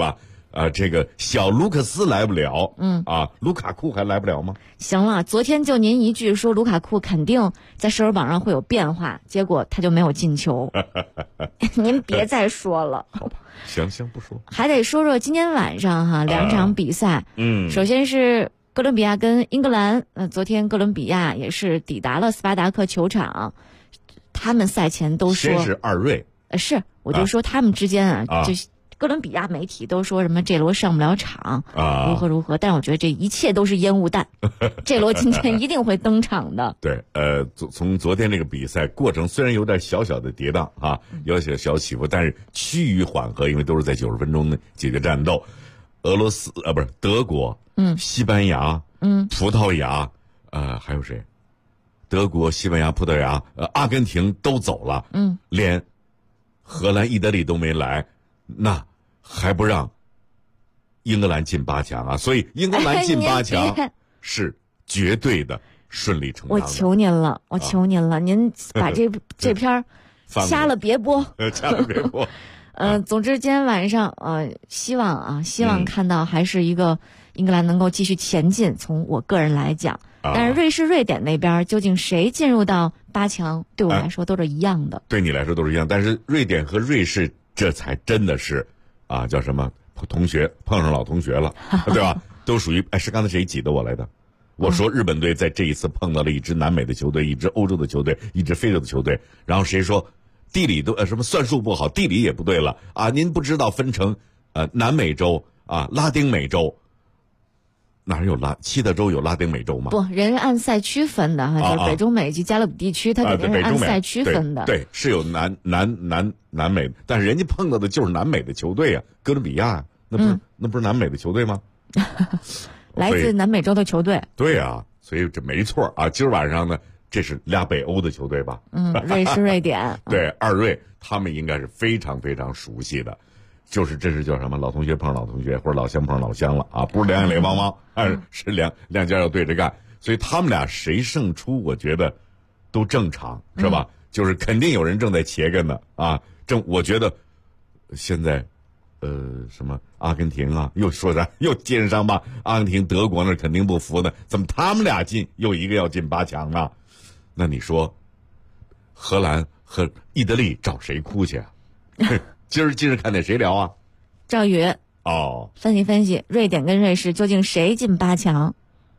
这个小卢克斯来不了，卢卡库还来不了吗？ 行了，昨天就您一句说卢卡库肯定在射手榜上会有变化，结果他就没有进球。您别再说了。 好吧，行，不说。 还得说说今天晚上2场比赛。首先是哥伦比亚跟英格兰。昨天哥伦比亚也是抵达了斯巴达克球场，他们赛前都说先是2瑞。 是，我就说他们之间就哥伦比亚媒体都说什么这罗上不了场如何，但我觉得这一切都是烟雾弹。这罗今天一定会登场的。 对，从昨天这个比赛过程虽然有点小小的跌宕有点小起伏，但是趋于缓和，因为都是在90分钟的解决战斗。俄罗斯不是德国，西班牙，葡萄牙，还有谁？德国、西班牙、葡萄牙，阿根廷都走了，连荷兰、意大利都没来，那还不让英格兰进8强啊？所以英格兰进8强是绝对的顺理成章的。 我求您了，您把这篇掐了别播， 掐了别播。 总之今天晚上希望看到还是一个英格兰能够继续前进。从我个人来讲，但是瑞士、瑞典那边究竟谁进入到8强，对我来说都是一样的。 对你来说都是一样，但是瑞典和瑞士这才真的是叫什么同学碰上老同学了，对吧？都属于是刚才谁挤得我来的？我说日本队在这一次碰到了一支南美的球队，一支欧洲的球队，一支非洲的球队，然后谁说地理都什么算术不好，地理也不对了您不知道分成南美洲拉丁美洲，哪有西德州有拉丁美洲吗？ 不，人是按赛区分的就是北中美及加勒比地区，它肯定是按赛区分的。 对，是有南美，但是人家碰到的就是南美的球队哥伦比亚那不是南美的球队吗？ 来自南美洲的球队。 对所以这没错今儿晚上呢，这是俩北欧的球队吧？ 瑞士、瑞典。 对，2瑞他们应该是非常非常熟悉的，这是叫什么？老同学碰上老同学，或者老乡碰上老乡了不是两眼泪汪汪，是两家要对着干，所以他们俩谁胜出，我觉得都正常，是吧？就是肯定有人正在切着呢我觉得现在什么阿根廷又接上吧？阿根廷、德国那肯定不服呢，怎么他们俩又一个要进8强啊？那你说荷兰和意大利找谁哭去今儿看见谁聊赵宇分析瑞典跟瑞士究竟谁进8强？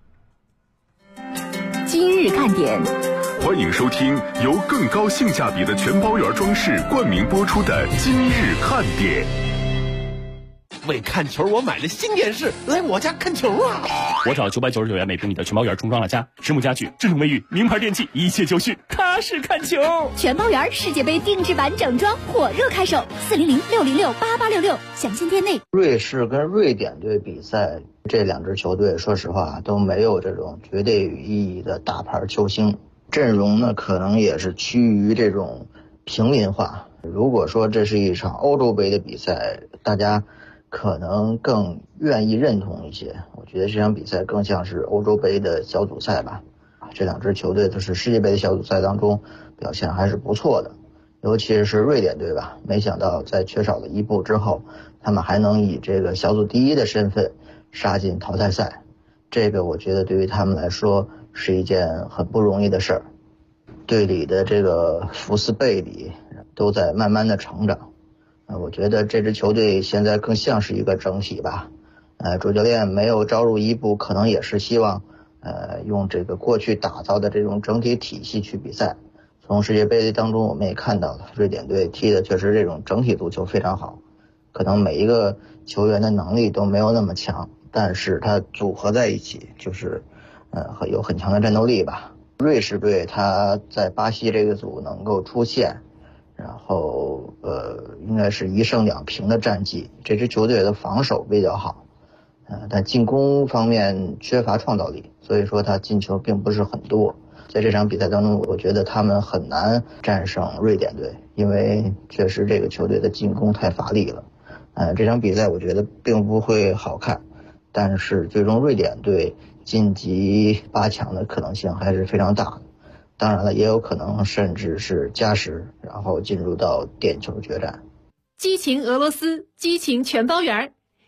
今日看点， 欢迎收听由更高性价比的全包圆装饰冠名播出的今日看点。 为看球，我买了新电视，来我家看球我找999元每平米的全包圆重装了家，实木家具、智能卫浴、名牌电器，一切就绪，踏实看球。 全包圆世界杯定制版整装火热开售，400-606-8866，详情店内。 瑞士跟瑞典队比赛，这2支球队说实话都没有这种绝对意义的大牌球星，阵容呢可能也是趋于这种平民化。如果说这是一场欧洲杯的比赛，大家可能更愿意认同一些。我觉得这场比赛更像是欧洲杯的小组赛吧。这2支球队都是世界杯的小组赛当中表现还是不错的，尤其是瑞典队吧，没想到在缺少了一步之后，他们还能以这个小组第1的身份杀进淘汰赛，这个我觉得对于他们来说是一件很不容易的事儿。队里的这个福斯贝里都在慢慢的成长，我觉得这支球队现在更像是一个整体吧。主教练没有招入伊布，可能也是希望用这个过去打造的这种整体体系去比赛。从世界杯当中我们也看到了，瑞典队踢的确实这种整体足球非常好，可能每一个球员的能力都没有那么强，但是他组合在一起就是有很强的战斗力吧。瑞士队他在巴西这个组能够出现，然后应该是1胜2平的战绩。这支球队的防守比较好，但进攻方面缺乏创造力，所以说他进球并不是很多。在这场比赛当中，我觉得他们很难战胜瑞典队，因为确实这个球队的进攻太乏力了。这场比赛我觉得并不会好看，但是最终瑞典队晋级8强的可能性还是非常大的。当然了，也有可能甚至是加时，然后进入到点球决战。 激情俄罗斯，激情全包圆。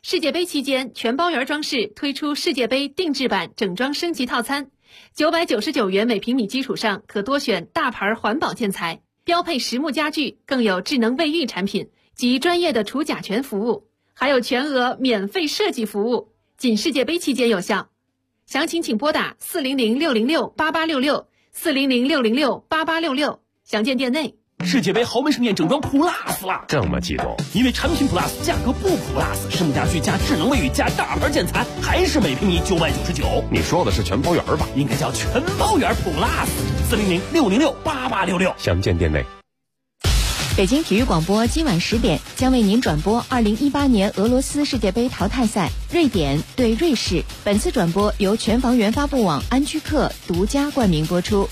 世界杯期间，全包圆装饰推出世界杯定制版整装升级套餐，999元每平米基础上可多选大牌环保建材，标配实木家具，更有智能卫浴产品及专业的除甲醛服务，还有全额免费设计服务，仅世界杯期间有效。详情请拨打400-606-8866，400-606-8866，详见店内。 世界杯豪门盛宴整装 Plus 了， 这么激动？ 因为产品 Plus 价格不 Plus， 实木家具加智能卫浴加大牌建材，还是每平米999。 你说的是全包圆吧？ 应该叫全包圆 Plus，400-606-8866， 详见店内。 北京体育广播今晚10点将为您转播2018年俄罗斯世界杯淘汰赛，瑞典对瑞士。本次转播由全房源发布网安居客独家冠名播出。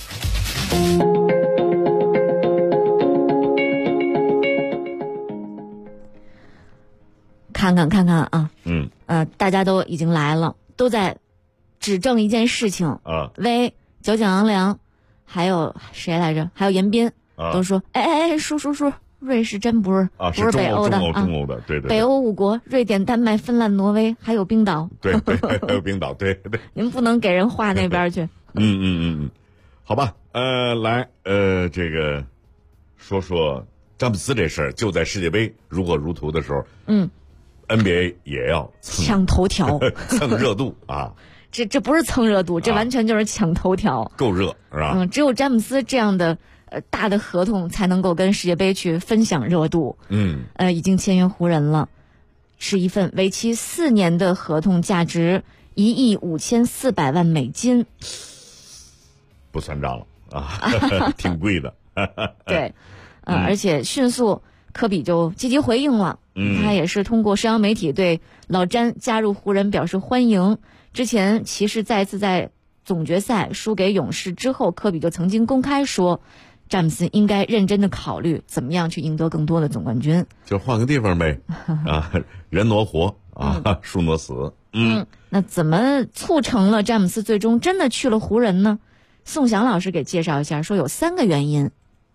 看看啊，大家都已经来了，都在指证一件事情啊。喂，九井昂良，还有谁来着？还有严彬，都说，叔，瑞士真不是北欧的中欧的，对， 北欧5国，瑞典、丹麦、芬兰、挪威，还有冰岛， 对，还有冰岛，对。 您不能给人划那边去。 好吧，来，这个说说詹姆斯这事儿，就在世界杯如火如荼的时候，NBA 也要抢头条， 蹭热度啊！ 这不是蹭热度，这完全就是抢头条， 够热是吧？ 只有詹姆斯这样的大的合同才能够跟世界杯去分享热度。已经签约湖人了，是一份为期4年的合同，价值1亿5400万美金， 不算账了啊，挺贵的。 对，而且迅速科比就积极回应了。他也是通过社交媒体对老詹加入湖人表示欢迎。之前骑士再次在总决赛输给勇士之后，科比就曾经公开说，詹姆斯应该认真的考虑怎么样去赢得更多的总冠军， 就换个地方呗。人挪活啊，树挪死。 那怎么促成了詹姆斯最终真的去了湖人呢？宋翔老师给介绍一下，说有3个原因。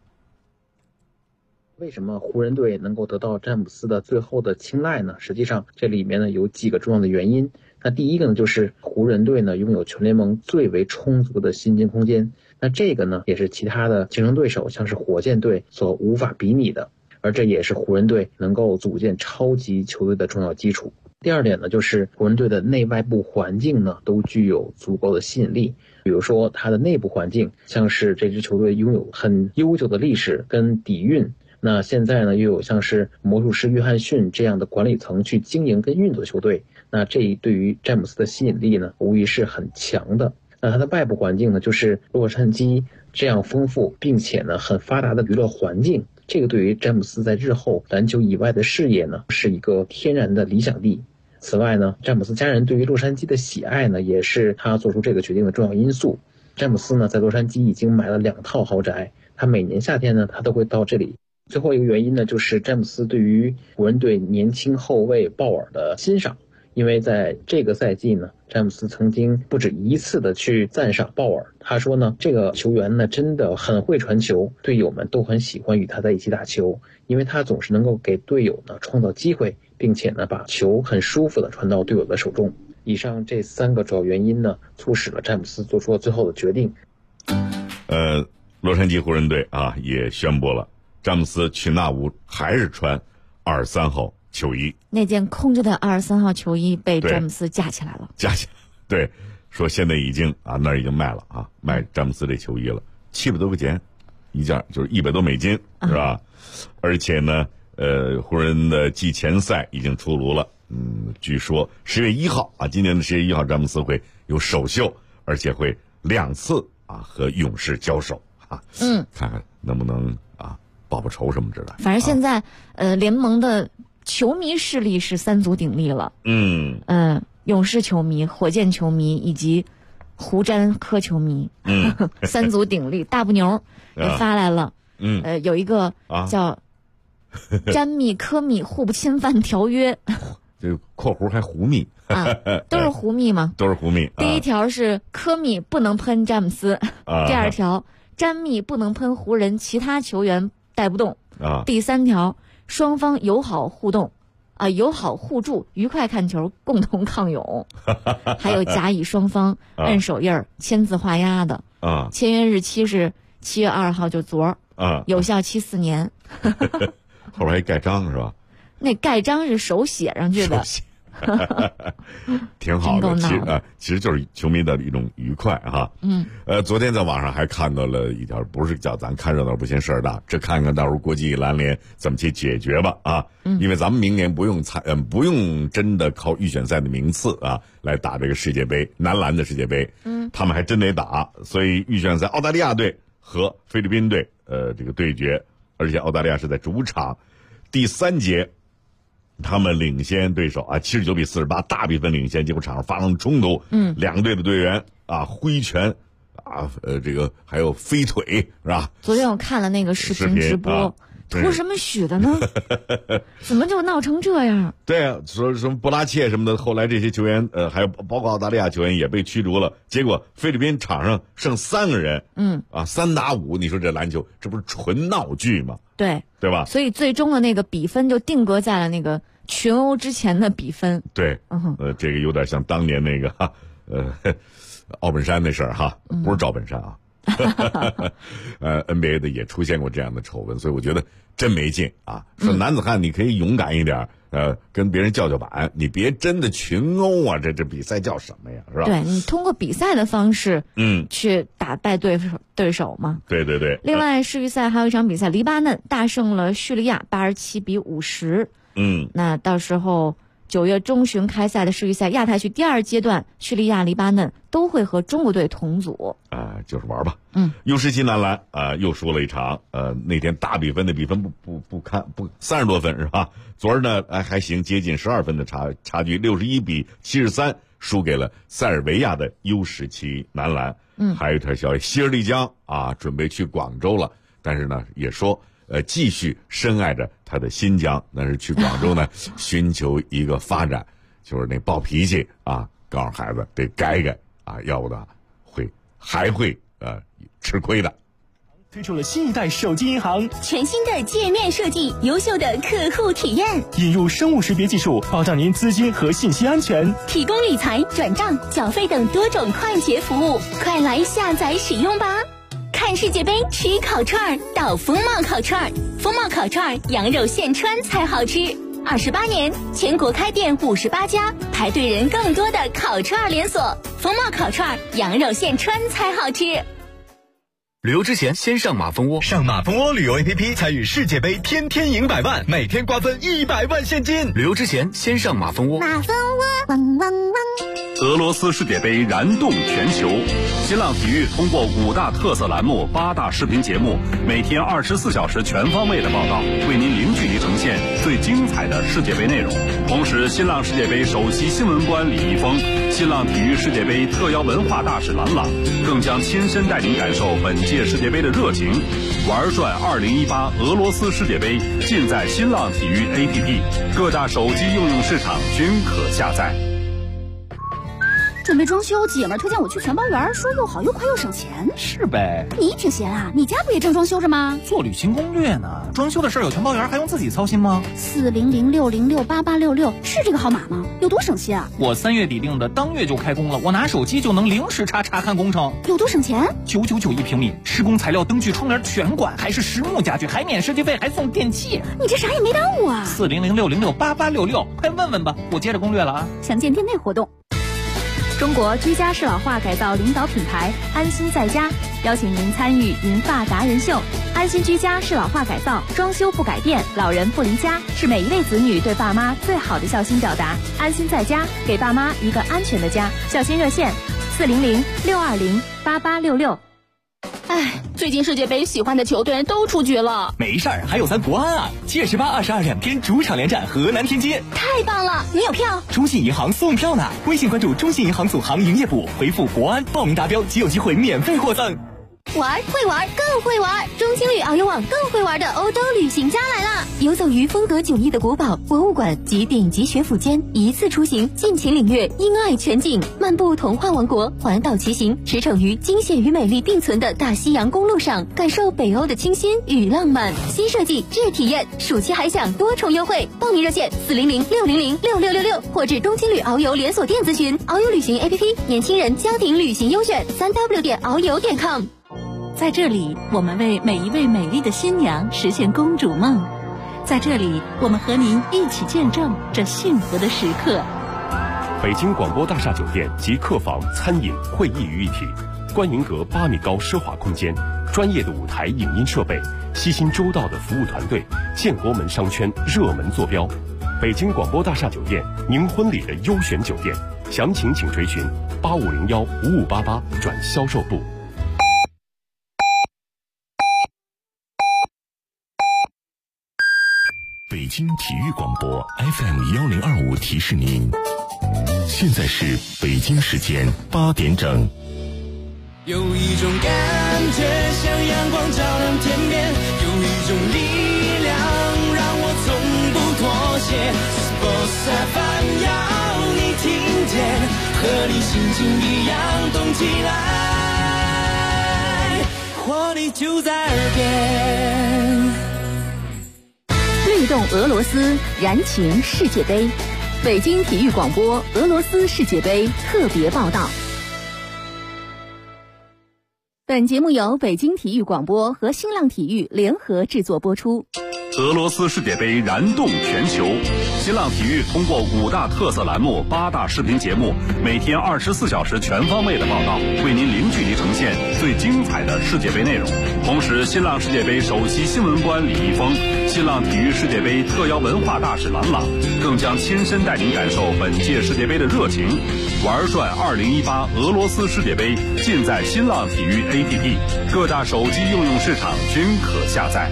为什么湖人队能够得到詹姆斯的最后的青睐呢？实际上这里面呢有几个重要的原因。那第一个呢，就是湖人队呢拥有全联盟最为充足的薪金空间，那这个呢也是其他的竞争对手像是火箭队所无法比拟的，而这也是湖人队能够组建超级球队的重要基础。第二点呢，就是湖人队的内外部环境呢都具有足够的吸引力。比如说它的内部环境，像是这支球队拥有很悠久的历史跟底蕴，那现在呢又有像是魔术师约翰逊这样的管理层去经营跟运作球队，那这对于詹姆斯的吸引力呢无疑是很强的。那它的外部环境呢，就是洛杉矶这样丰富并且呢很发达的娱乐环境，这个对于詹姆斯在日后篮球以外的事业呢是一个天然的理想地。此外呢，詹姆斯家人对于洛杉矶的喜爱呢也是他做出这个决定的重要因素。詹姆斯呢在洛杉矶已经买了2套豪宅，他每年夏天呢他都会到这里。最后一个原因呢，就是詹姆斯对于湖人队年轻后卫鲍尔的欣赏。因为在这个赛季呢，詹姆斯曾经不止一次的去赞赏鲍尔，他说呢，这个球员呢真的很会传球，队友们都很喜欢与他在一起打球，因为他总是能够给队友呢创造机会，并且呢把球很舒服的传到队友的手中。以上这3个主要原因呢，促使了詹姆斯做出了最后的决定。 洛杉矶湖人队啊也宣布了，詹姆斯去那屋还是穿23号球衣， 那件空着的23号球衣被詹姆斯架起来了。 对，说现在已经那儿已经卖了啊，卖詹姆斯这球衣了，700多块钱一件，就是100多美金，是吧？而且呢，湖人的季前赛已经出炉了，据说10月1号啊，今年的10月1号，詹姆斯会有首秀，而且会2次和勇士交手啊，看看能不能报仇什么之类的。 反正现在联盟的球迷势力是3足鼎立了。勇士球迷、火箭球迷以及湖詹科球迷，3足鼎立。大不牛也发来了，有一个叫詹密科密互不侵犯条约， 这括弧还胡密都是胡密吗？ 都是胡密。 第一条是科密不能喷詹姆斯，第2条詹密不能喷湖人其他球员带不动，第3条双方友好互动， 友好互助，愉快看球，共同抗勇。还有甲乙双方按手印签字画押的。签约日期是7月2号，就昨儿。有效期4年。 后边还盖章是吧？ 那盖章是手写上去的。 挺好的，其实就是球迷的一种愉快哈。昨天在网上还看到了一条，不是叫咱看热闹不嫌事儿大，这看看到时候国际篮联怎么去解决吧啊。因为咱们明年不用真的靠预选赛的名次啊来打这个世界杯，男篮的世界杯，他们还真得打，所以预选赛澳大利亚队和菲律宾队这个对决，而且澳大利亚是在主场，第3节。他们领先对手79-48大比分领先，结果场上发生冲突，两个队的队员挥拳这个还有飞腿是吧？ 昨天我看了那个视频直播，图什么许的呢？怎么就闹成这样？ 对啊，说什么布拉切什么的，后来这些球员还有包括澳大利亚球员也被驱逐了。结果菲律宾场上剩3个人，3打5，你说这篮球这不是纯闹剧吗？对吧？ 所以最终的那个比分就定格在了那个群殴之前的比分。 对，这个有点像当年那个奥本山那事儿哈，不是赵本山啊。NBA 的也出现过这样的丑闻，所以我觉得真没劲啊。说男子汉你可以勇敢一点，跟别人叫板，你别真的群殴啊，这比赛叫什么呀，是吧？ 对，你通过比赛的方式，去打败对手嘛。 对。 另外，世预赛还有一场比赛，黎巴嫩大胜了叙利亚87-50。那到时候9月中旬开赛的世预赛亚太区第2阶段，叙利亚、黎巴嫩都会和中国队同组。 就是玩吧。U17男篮又输了一场。那天大比分的比分不30多分是吧？昨儿呢还行，接近12分的差距，61-73输给了塞尔维亚的 U17男篮。还有一条消息，希尔利江准备去广州了，但是呢也说继续深爱着他的新疆，但是去广州呢寻求一个发展，就是那暴脾气告诉孩子得改要不的还会吃亏的。 推出了新一代手机银行， 全新的界面设计，优秀的客户体验， 引入生物识别技术，保障您资金和信息安全， 提供理财、转账、缴费等多种快捷服务，快来下载使用吧！看世界杯，吃烤串到风貌烤串，风貌烤串羊肉现穿才好吃。28年，全国开店58家，排队人更多的烤串连锁，风貌烤串羊肉现穿才好吃。 旅游之前先上马蜂窝，上马蜂窝旅游 APP 参与世界杯，天天赢100万，每天瓜分100万现金。旅游之前先上马蜂窝。 马蜂窝，汪汪汪。 俄罗斯世界杯燃动全球，新浪体育通过5大特色栏目、8大视频节目，每天24小时全方位的报道，为您零距离呈现最精彩的世界杯内容。同时，新浪世界杯首席新闻官李易峰、新浪体育世界杯特邀文化大使郎朗，更将亲身带您感受本届世界杯的热情。玩转2018俄罗斯世界杯，尽在新浪体育 APP， 各大手机应用市场均可下载。 准备装修，姐们儿推荐我去全包园，说又好又快又省钱。 是呗， 你挺闲啊，你家不也正装修着吗？ 做旅行攻略呢，装修的事儿有全包园还用自己操心吗 ？40060688866是这个号码吗？有多省心啊？ 我3月底定的，当月就开工了，我拿手机就能零时查看工程。 有多省钱 ？999一平米，施工材料、灯具、窗帘全管，还是实木家具，还免设计费，还送电器。 你这啥也没耽误啊 ！40060688866，快问问吧，我接着攻略了啊。 详见店内活动。中国居家适老化改造领导品牌安心在家邀请您参与银发达人秀。安心居家适老化改造，装修不改变，老人不离家，是每一位子女对爸妈最好的孝心表达。安心在家，给爸妈一个安全的家。孝心热线40062088866。 最近世界杯喜欢的球队都出局了。 没事儿，还有咱国安啊，7月18、222天主场连战河南天津。 太棒了，你有票？ 中信银行送票呢，微信关注中信银行总行营业部，回复国安报名达标即有机会免费获赠。 玩会玩更会玩，中青旅遨游网更会玩的欧洲旅行家来了！游走于风格迥异的国宝、博物馆及顶级学府间，一次出行尽情领略英爱全景，漫步童话王国，环岛骑行，驰骋于惊险与美丽并存的大西洋公路上，感受北欧的清新与浪漫。新设计智体验，暑期还享多重优惠，报名热线400-600-6666或至东青旅遨游连锁店咨询。遨游旅行 APP， 年轻人家庭旅行优选，3w.遨游.com。 在这里，我们为每一位美丽的新娘实现公主梦。在这里，我们和您一起见证这幸福的时刻。 北京广播大厦酒店集客房、餐饮、会议于一体，观云阁8米高奢华空间，专业的舞台影音设备，悉心周到的服务团队，建国门商圈热门坐标。北京广播大厦酒店，您婚礼的优选酒店，详情请垂询8501-5588转销售部。 北京体育广播 FM1025提示您，现在是北京时间8点整。 有一种感觉像阳光照亮天边，有一种力量让我从不妥协。Sports FM 要你听见，和你心情一样动起来，活力就在耳边。 律动俄罗斯，燃情世界杯。北京体育广播俄罗斯世界杯特别报道。本节目由北京体育广播和新浪体育联合制作播出。 俄罗斯世界杯燃动全球，新浪体育通过5大特色栏目、8大视频节目，每天24小时全方位的报道，为您零距离呈现最精彩的世界杯内容。同时，新浪世界杯首席新闻官李易峰、新浪体育世界杯特邀文化大使郎朗，更将亲身带您感受本届世界杯的热情。玩转2018俄罗斯世界杯，尽在新浪体育 APP， 各大手机应用市场均可下载。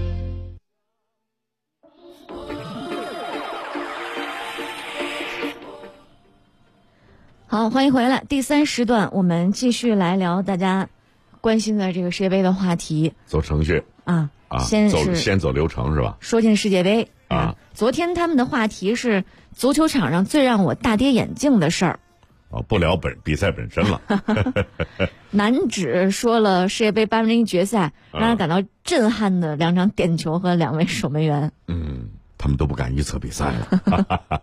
好，欢迎回来。第3时段，我们继续来聊大家关心的这个世界杯的话题。 走程序啊， 先走流程是吧？ 说进世界杯啊。昨天他们的话题是足球场上最让我大跌眼镜的事儿。 不聊比赛本身了。 男指说了世界杯8分之1决赛让人感到震撼的2场点球和2位守门员。 他们都不敢预测比赛了。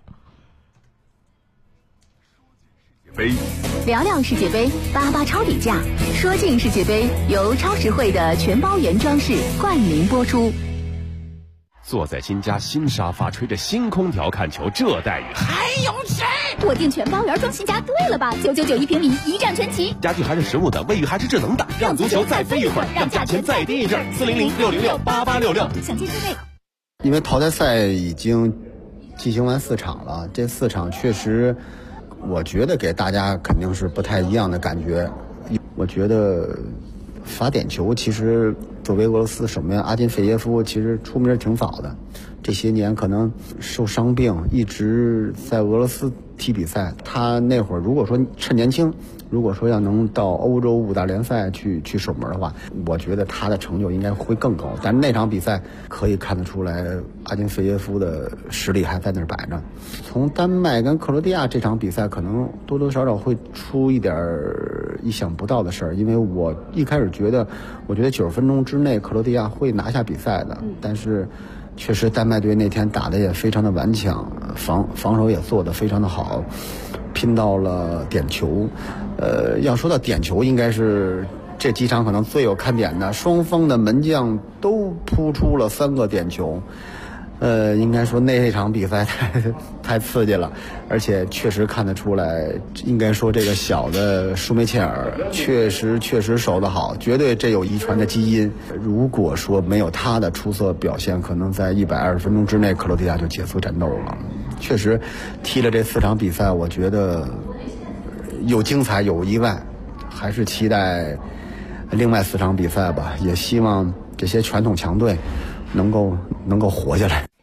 聊聊世界杯，88超底价，说进世界杯由超实惠的全包原装饰冠名播出。 坐在新家新沙发，吹着新空调看球，这待遇还有谁？ 我订全包原装新家，对了吧？999一平米，一站全齐。 家具还是实木的，卫浴还是智能的，让足球再飞一会儿，让价钱再低一阵。400-606-8866， 想进最内。 因为淘汰赛已经进行完4场了，这4场确实，我觉得给大家肯定是不太一样的感觉。我觉得罚点球，其实作为俄罗斯守门员阿金费耶夫，其实出名挺早的。这些年可能受伤病，一直在俄罗斯踢比赛。他那会儿如果说趁年轻，如果说要能到欧洲5大联赛去守门的话，我觉得他的成就应该会更高。但是那场比赛可以看得出来，阿金费耶夫的实力还在那儿摆着。从丹麦跟克罗地亚这场比赛，可能多多少少会出一点意想不到的事儿，因为我一开始觉得90分钟之内克罗地亚会拿下比赛的，但是确实丹麦队那天打得也非常的顽强，防守也做得非常的好，拼到了点球。要说到点球，应该是这几场可能最有看点的，双方的门将都扑出了3个点球。应该说那场比赛太刺激了，而且确实看得出来，应该说这个小的舒梅切尔确实守得好，绝对这有遗传的基因。如果说没有他的出色表现，可能在120分钟之内克罗地亚就结束战斗了。确实踢了这4场比赛，我觉得有精彩有意外，还是期待另外4场比赛吧，也希望这些传统强队能够活下来。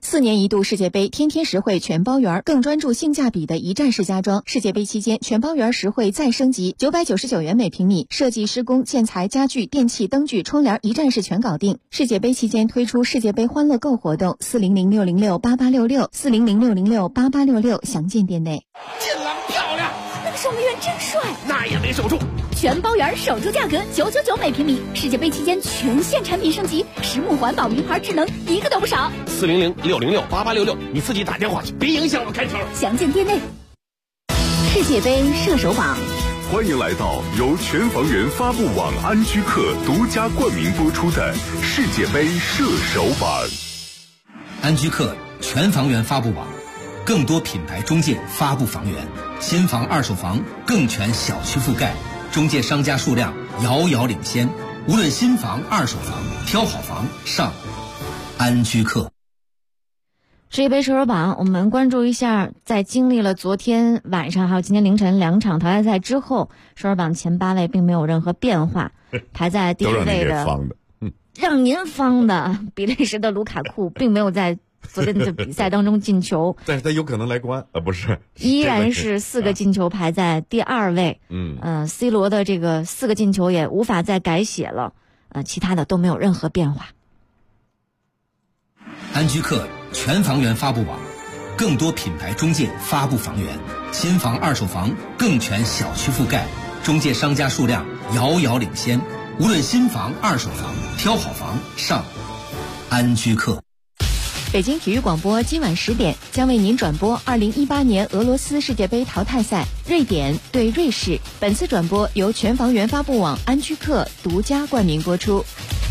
4年一度世界杯天天实惠全包圆，更专注性价比的一站式家装。世界杯期间，全包圆实惠再升级，999元每平米，设计、施工、建材、家具、电器、灯具、窗帘一站式全搞定。世界杯期间推出世界杯欢乐购活动，400-606-8866，400-606-8866，详见店内。 进篮漂亮， 那个守门员真帅， 那也没守住。 全包圆守住价格999每平米，世界杯期间全线产品升级，实木环保名牌智能一个都不少。 400-606-8866，你自己打电话去，别影响我开球。 详见店内。世界杯射手榜， 欢迎来到由全房源发布网安居客独家冠名播出的世界杯射手榜。 安居客全房源发布网，更多品牌中介发布房源，新房二手房更全小区覆盖，中介商家数量遥遥领先，无论新房二手房，挑好房上安居客。 世界杯射手榜，我们关注一下，在经历了昨天晚上还有今天凌晨2场淘汰赛之后，射手榜前8位并没有任何变化，排在第1位的让您方的比利时的卢卡库并没有在昨天的比赛当中进球， 但是他有可能来关不是， 依然是4个进球排在第2位。C 罗的这个4个进球也无法再改写了，其他的都没有任何变化。 安居客全房源发布网，更多品牌中介发布房源，新房二手房更全小区覆盖，中介商家数量遥遥领先，无论新房二手房，挑好房上安居客。 北京体育广播今晚10点将为您转播2018年俄罗斯世界杯淘汰赛，瑞典对瑞士。本次转播由全房源发布网安居客独家冠名播出。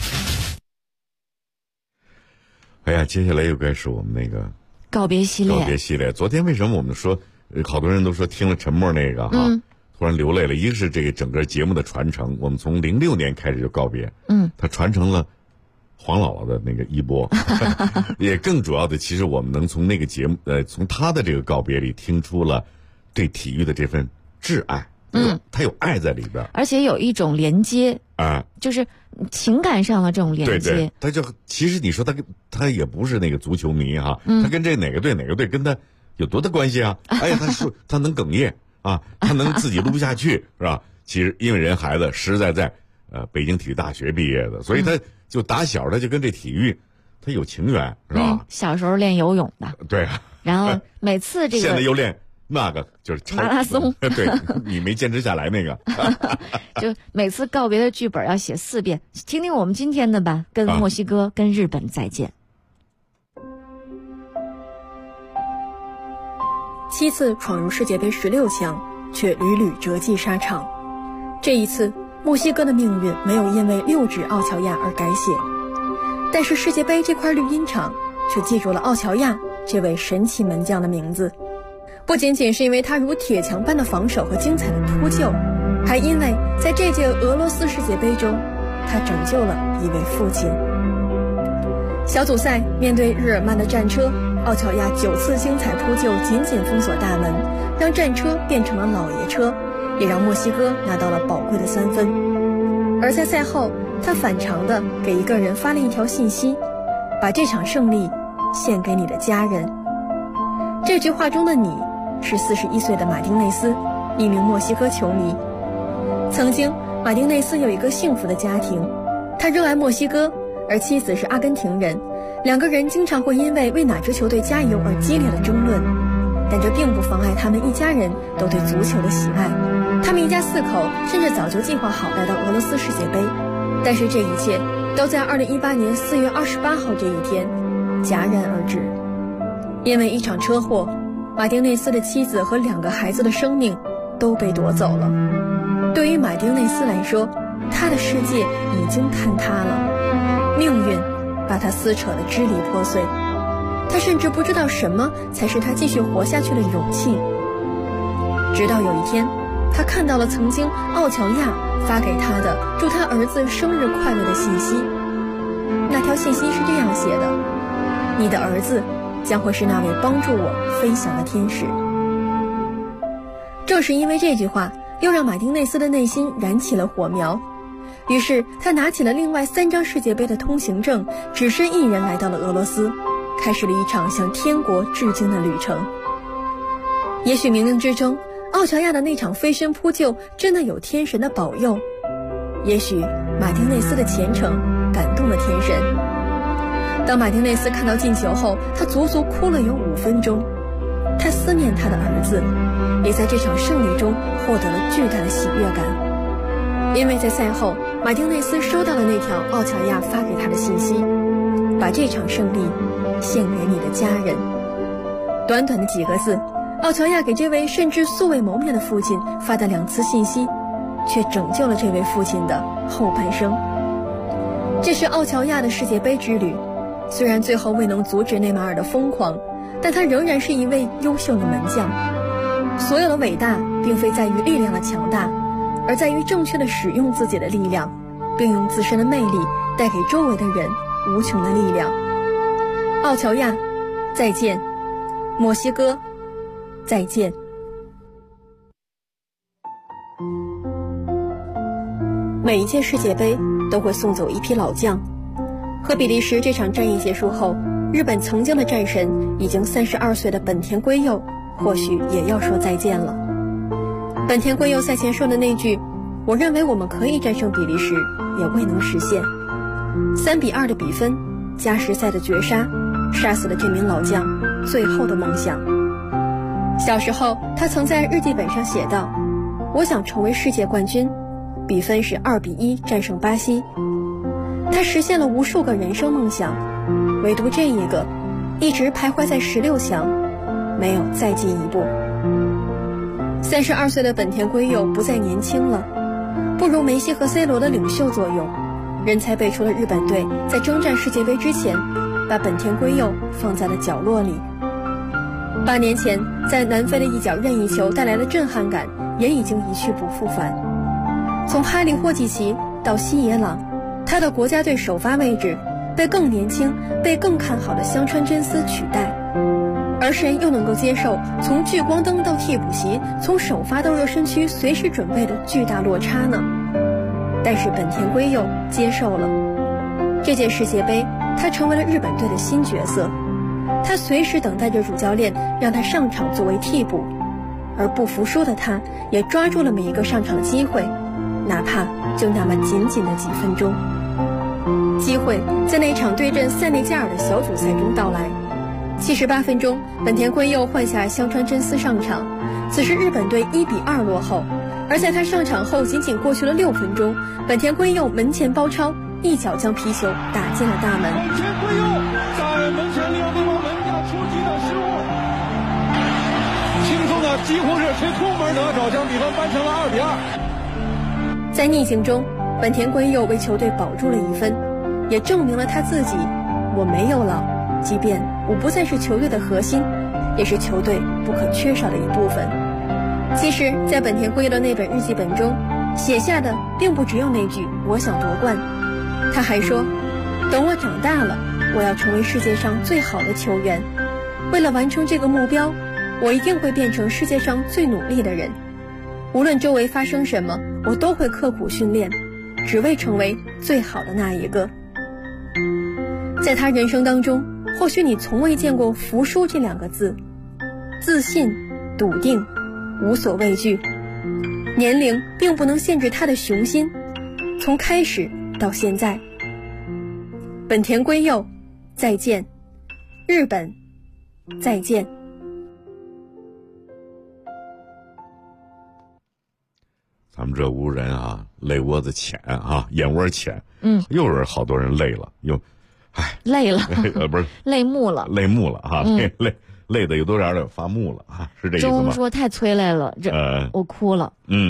哎呀，接下来又该是我们那个告别系列。 昨天为什么我们说好多人都说听了沉默那个突然流泪了？一个是这个整个节目的传承，我们从06年开始就告别，它传承了黄姥姥的那个衣钵，也更主要的，其实我们能从那个节目从他的这个告别里听出了对体育的这份挚爱。他有爱在里边， 而且有一种连接就是情感上的这种连接。 对，他就其实你说他也不是那个足球迷他跟这哪个队跟他有多大关系啊？哎呀，他能哽咽他能自己录不下去是吧？其实因为人孩子实实在北京体育大学毕业的，所以他就打小他就跟这体育他有情缘是吧？ 小时候练游泳的， 对然后每次这个现在又练。那个就是马拉松， 对，你没坚持下来那个， 就每次告别的剧本要写4遍。听听我们今天的吧，跟墨西哥、跟日本再见。 7次闯入世界杯16强，却屡屡折戟沙场。这一次，墨西哥的命运没有因为6指奥乔亚而改写，但是世界杯这块绿茵场却记住了奥乔亚这位神奇门将的名字。不仅仅是因为他如铁墙般的防守和精彩的扑救，还因为在这届俄罗斯世界杯中，他拯救了一位父亲。小组赛面对日耳曼的战车，奥乔亚9次精彩扑救紧紧封锁大门，让战车变成了老爷车，也让墨西哥拿到了宝贵的3分。而在赛后，他反常的给一个人发了一条信息，把这场胜利献给你的家人。这句话中的你是41岁的马丁内斯，一名墨西哥球迷。曾经马丁内斯有一个幸福的家庭，他热爱墨西哥，而妻子是阿根廷人，2个人经常会因为哪支球队加油而激烈的争论，但这并不妨碍他们一家人都对足球的喜爱。他们一家4口甚至早就计划好来到俄罗斯世界杯，但是这一切都在2018年4月28号这一天戛然而止。因为一场车祸，马丁内斯的妻子和2个孩子的生命都被夺走了。对于马丁内斯来说，他的世界已经坍塌了，命运把他撕扯得支离破碎。他甚至不知道什么才是他继续活下去的勇气。直到有一天，他看到了曾经奥乔亚发给他的祝他儿子生日快乐的信息。那条信息是这样写的：你的儿子将会是那位帮助我飞翔的天使。正是因为这句话，又让马丁内斯的内心燃起了火苗。于是他拿起了另外3张世界杯的通行证，只身一人来到了俄罗斯。 开始了一场向天国致敬的旅程。也许冥冥之中，奥乔亚的那场飞身扑救真的有天神的保佑，也许马丁内斯的虔诚感动了天神。当马丁内斯看到进球后，他足足哭了有5分钟。他思念他的儿子，也在这场胜利中获得了巨大的喜悦感。因为在赛后，马丁内斯收到了那条奥乔亚发给他的信息，把这场胜利献给你的家人。短短的几个字，奥乔亚给这位甚至素未谋面的父亲发的2次信息，却拯救了这位父亲的后半生。这是奥乔亚的世界杯之旅，虽然最后未能阻止内马尔的疯狂，但他仍然是一位优秀的门将。所有的伟大并非在于力量的强大，而在于正确的使用自己的力量，并用自身的魅力带给周围的人无穷的力量。奥乔亚，再见；墨西哥，再见。每一届世界杯都会送走一批老将。和比利时这场战役结束后，日本曾经的战神已经32岁的本田圭佑或许也要说再见了。本田圭佑赛前说的那句“我认为我们可以战胜比利时”也未能实现。3-2的比分，加时赛的绝杀，杀死了这名老将最后的梦想。小时候，他曾在日记本上写道：“我想成为世界冠军。”比分是2-1战胜巴西。他实现了无数个人生梦想，唯独这一个一直徘徊在16强，没有再进一步。32岁的本田圭佑不再年轻了，不如梅西和 C 罗的领袖作用，人才辈出的日本队在征战世界杯之前，把本田圭佑放在了角落里。8年前在南非的一脚任意球带来的震撼感也已经一去不复返。从哈利霍季奇到西野朗，他的国家队首发位置被更年轻、被更看好的香川真司取代，而谁又能够接受从聚光灯到替补席，从首发到热身区随时准备的巨大落差呢？但是本田圭佑接受了。这届世界杯，他成为了日本队的新角色，他随时等待着主教练让他上场作为替补，而不服输的他也抓住了每一个上场的机会，哪怕就那么仅仅的几分钟。机会在那场对阵塞内加尔的小组赛中到来。78分钟，本田圭佑换下香川真司上场，此时日本队1-2落后，而在他上场后仅仅过去了6分钟，本田圭佑门前包抄，一脚将皮球打进了大门。 本田圭佑在门前利用对方门将出击的失误，轻松的几乎是推空门得手，将比分扳成了2-2。 在逆境中，本田圭佑为球队保住了1分，也证明了他自己：我没有老，即便我不再是球队的核心，也是球队不可缺少的一部分。其实，在本田圭佑的那本日记本中，写下的并不只有那句“我想夺冠”，他还说：“等我长大了，我要成为世界上最好的球员。为了完成这个目标，我一定会变成世界上最努力的人。无论周围发生什么，我都会刻苦训练，只为成为最好的那一个。”在他人生当中，或许你从未见过服输这2个字，自信、笃定、无所畏惧。年龄并不能限制他的雄心，从开始到现在。本田圭佑，再见；日本，再见。 咱们这屋人啊，泪窝子浅啊，眼窝浅。又是好多人累了，又， 累了， 不是泪目了， 泪目了啊，累的有多点发木了啊，是这意思吗？ 钟说太催泪了，我哭了。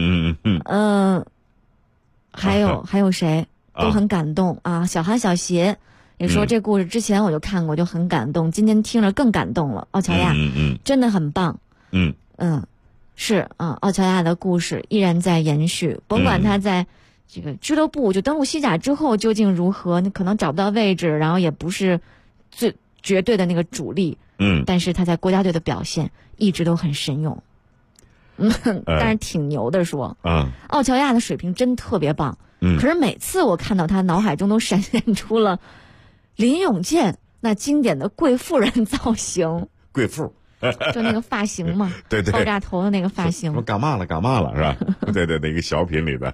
还有谁都很感动啊？小韩小鞋也说这故事之前我就看过，就很感动，今天听着更感动了。奥乔亚，真的很棒。是啊，奥乔亚的故事依然在延续，甭管他在这个俱乐部就登陆西甲之后究竟如何，你可能找不到位置，然后也不是最绝对的那个主力。但是他在国家队的表现一直都很神勇。但是挺牛的说。奥乔亚的水平真特别棒。可是每次我看到他，脑海中都闪现出了林永健那经典的贵妇人造型， 贵妇。 就那个发型嘛， 对， 爆炸头的那个发型， 我干嘛了是吧？对，那个小品里的，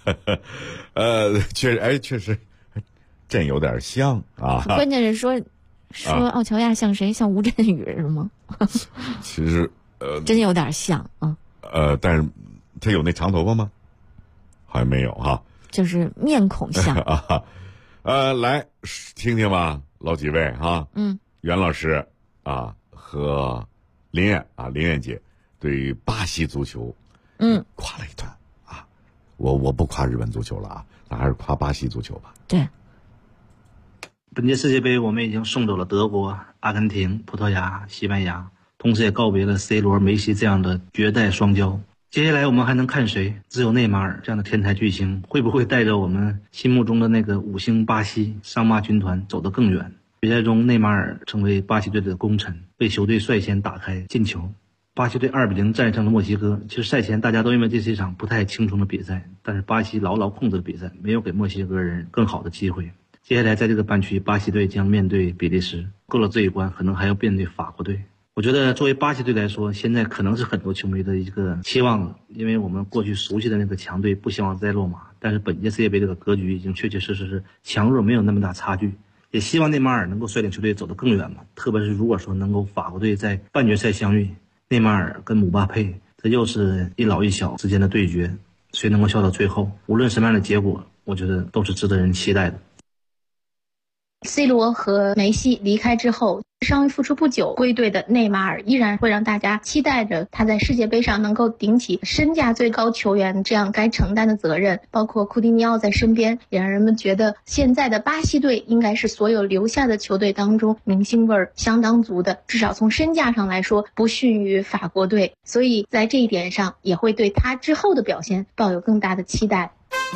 确实，真有点像啊。 关键是说奥乔亚像谁？像吴镇宇是吗？ 其实真有点像啊。 但是他有那长头发吗？好像没有哈。 就是面孔像啊。来听听吧，老几位哈。袁老师啊。和林苑姐对于巴西足球，夸了一段啊。我不夸日本足球了啊，那还是夸巴西足球吧。 对， 本届世界杯我们已经送走了德国、阿根廷、葡萄牙、西班牙，同时也告别了 C 罗、梅西这样的绝代双骄。接下来我们还能看谁？只有内马尔这样的天才巨星，会不会带着我们心目中的那个5星巴西桑巴军团走得更远？比赛中，内马尔成为巴西队的功臣，为球队率先打开进球。巴西队2-0战胜了墨西哥。其实赛前大家都认为这是一场不太轻松的比赛，但是巴西牢牢控制了比赛，没有给墨西哥人更好的机会。接下来在这个半区，巴西队将面对比利时，过了这一关，可能还要面对法国队。我觉得作为巴西队来说，现在可能是很多球迷的一个期望了，因为我们过去熟悉的那个强队不希望再落马，但是本届世界杯这个格局已经确确实实是强弱没有那么大差距。也希望内马尔能够率领球队走得更远嘛，特别是如果说能够法国队在半决赛相遇，内马尔跟姆巴佩，这又是一老一小之间的对决，谁能够笑到最后？无论什么样的结果，我觉得都是值得人期待的。 C 罗和梅西离开之后，伤愈复出不久归队的内马尔依然会让大家期待着他在世界杯上能够顶起身价最高球员这样该承担的责任，包括库蒂尼奥在身边，也让人们觉得现在的巴西队应该是所有留下的球队当中明星味儿相当足的，至少从身价上来说不逊于法国队，所以在这一点上也会对他之后的表现抱有更大的期待。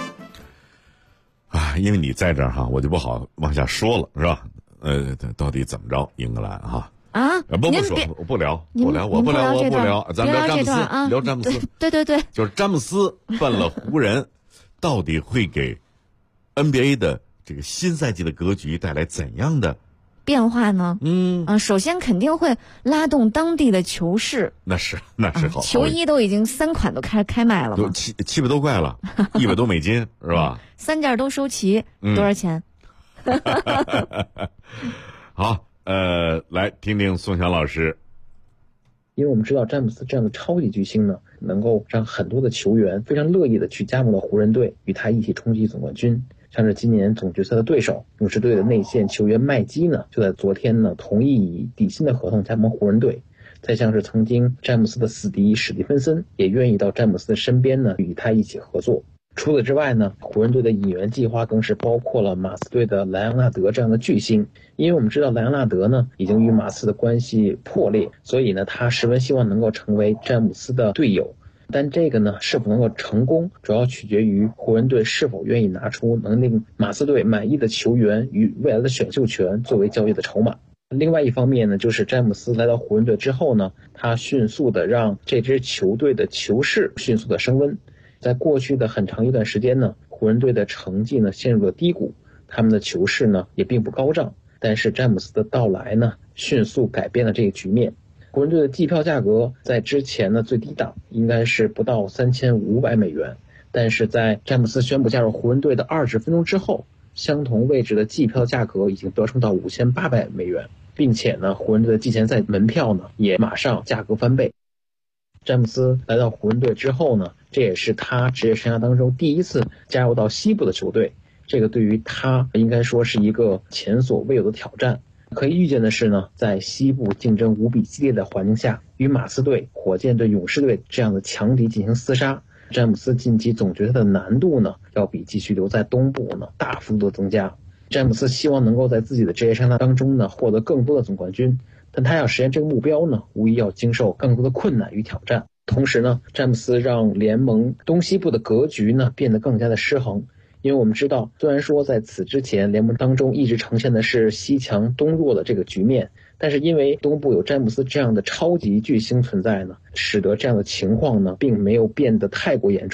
因为你在这儿哈，我就不好往下说了，是吧？到底怎么着？英格兰哈不说，我不聊，我不聊，咱聊詹姆斯，聊詹姆斯。 对， 就是詹姆斯奔了湖人，到底会给 NBA 的这个新赛季的格局带来怎样的变化呢？首先肯定会拉动当地的球市， 那是好。 球衣都已经3款都开卖了嘛， 都700多块了，100多美金是吧 ？3件都收齐，多少钱？ 好，来听听宋翔老师。 因为我们知道詹姆斯这样的超级巨星呢，能够让很多的球员非常乐意的去加盟到湖人队，与他一起冲击总冠军。像是今年总决赛的对手勇士队的内线球员麦基呢，就在昨天呢同意以底薪的合同加盟湖人队。再像是曾经詹姆斯的死敌史蒂芬森，也愿意到詹姆斯的身边呢，与他一起合作。除此之外呢，湖人队的引援计划更是包括了马刺队的莱昂纳德这样的巨星。因为我们知道莱昂纳德呢已经与马刺的关系破裂，所以呢他十分希望能够成为詹姆斯的队友。但这个呢是否能够成功，主要取决于湖人队是否愿意拿出能令马刺队满意的球员与未来的选秀权作为交易的筹码。另外一方面呢，就是詹姆斯来到湖人队之后呢，他迅速的让这支球队的球势迅速的升温。在过去的很长一段时间呢，湖人队的成绩呢陷入了低谷，他们的球势呢也并不高涨。但是詹姆斯的到来呢，迅速改变了这个局面。湖人队的季票价格在之前呢最低档应该是不到3500美元，但是在詹姆斯宣布加入湖人队的20分钟之后，相同位置的季票价格已经飙升到5800美元，并且呢湖人队的季前赛门票呢也马上价格翻倍。詹姆斯来到湖人队之后呢，这也是他职业生涯当中第一次加入到西部的球队，这个对于他应该说是一个前所未有的挑战。可以预见的是呢，在西部竞争无比激烈的环境下，与马刺队、火箭队、勇士队这样的强敌进行厮杀，詹姆斯晋级总决赛的难度呢，要比继续留在东部呢大幅度的增加。詹姆斯希望能够在自己的职业生涯当中呢，获得更多的总冠军，但他要实现这个目标呢，无疑要经受更多的困难与挑战。同时呢，詹姆斯让联盟东西部的格局呢变得更加的失衡。因为我们知道，虽然说在此之前联盟当中一直呈现的是西强东弱的这个局面，但是因为东部有詹姆斯这样的超级巨星存在呢，使得这样的情况呢并没有变得太过严重。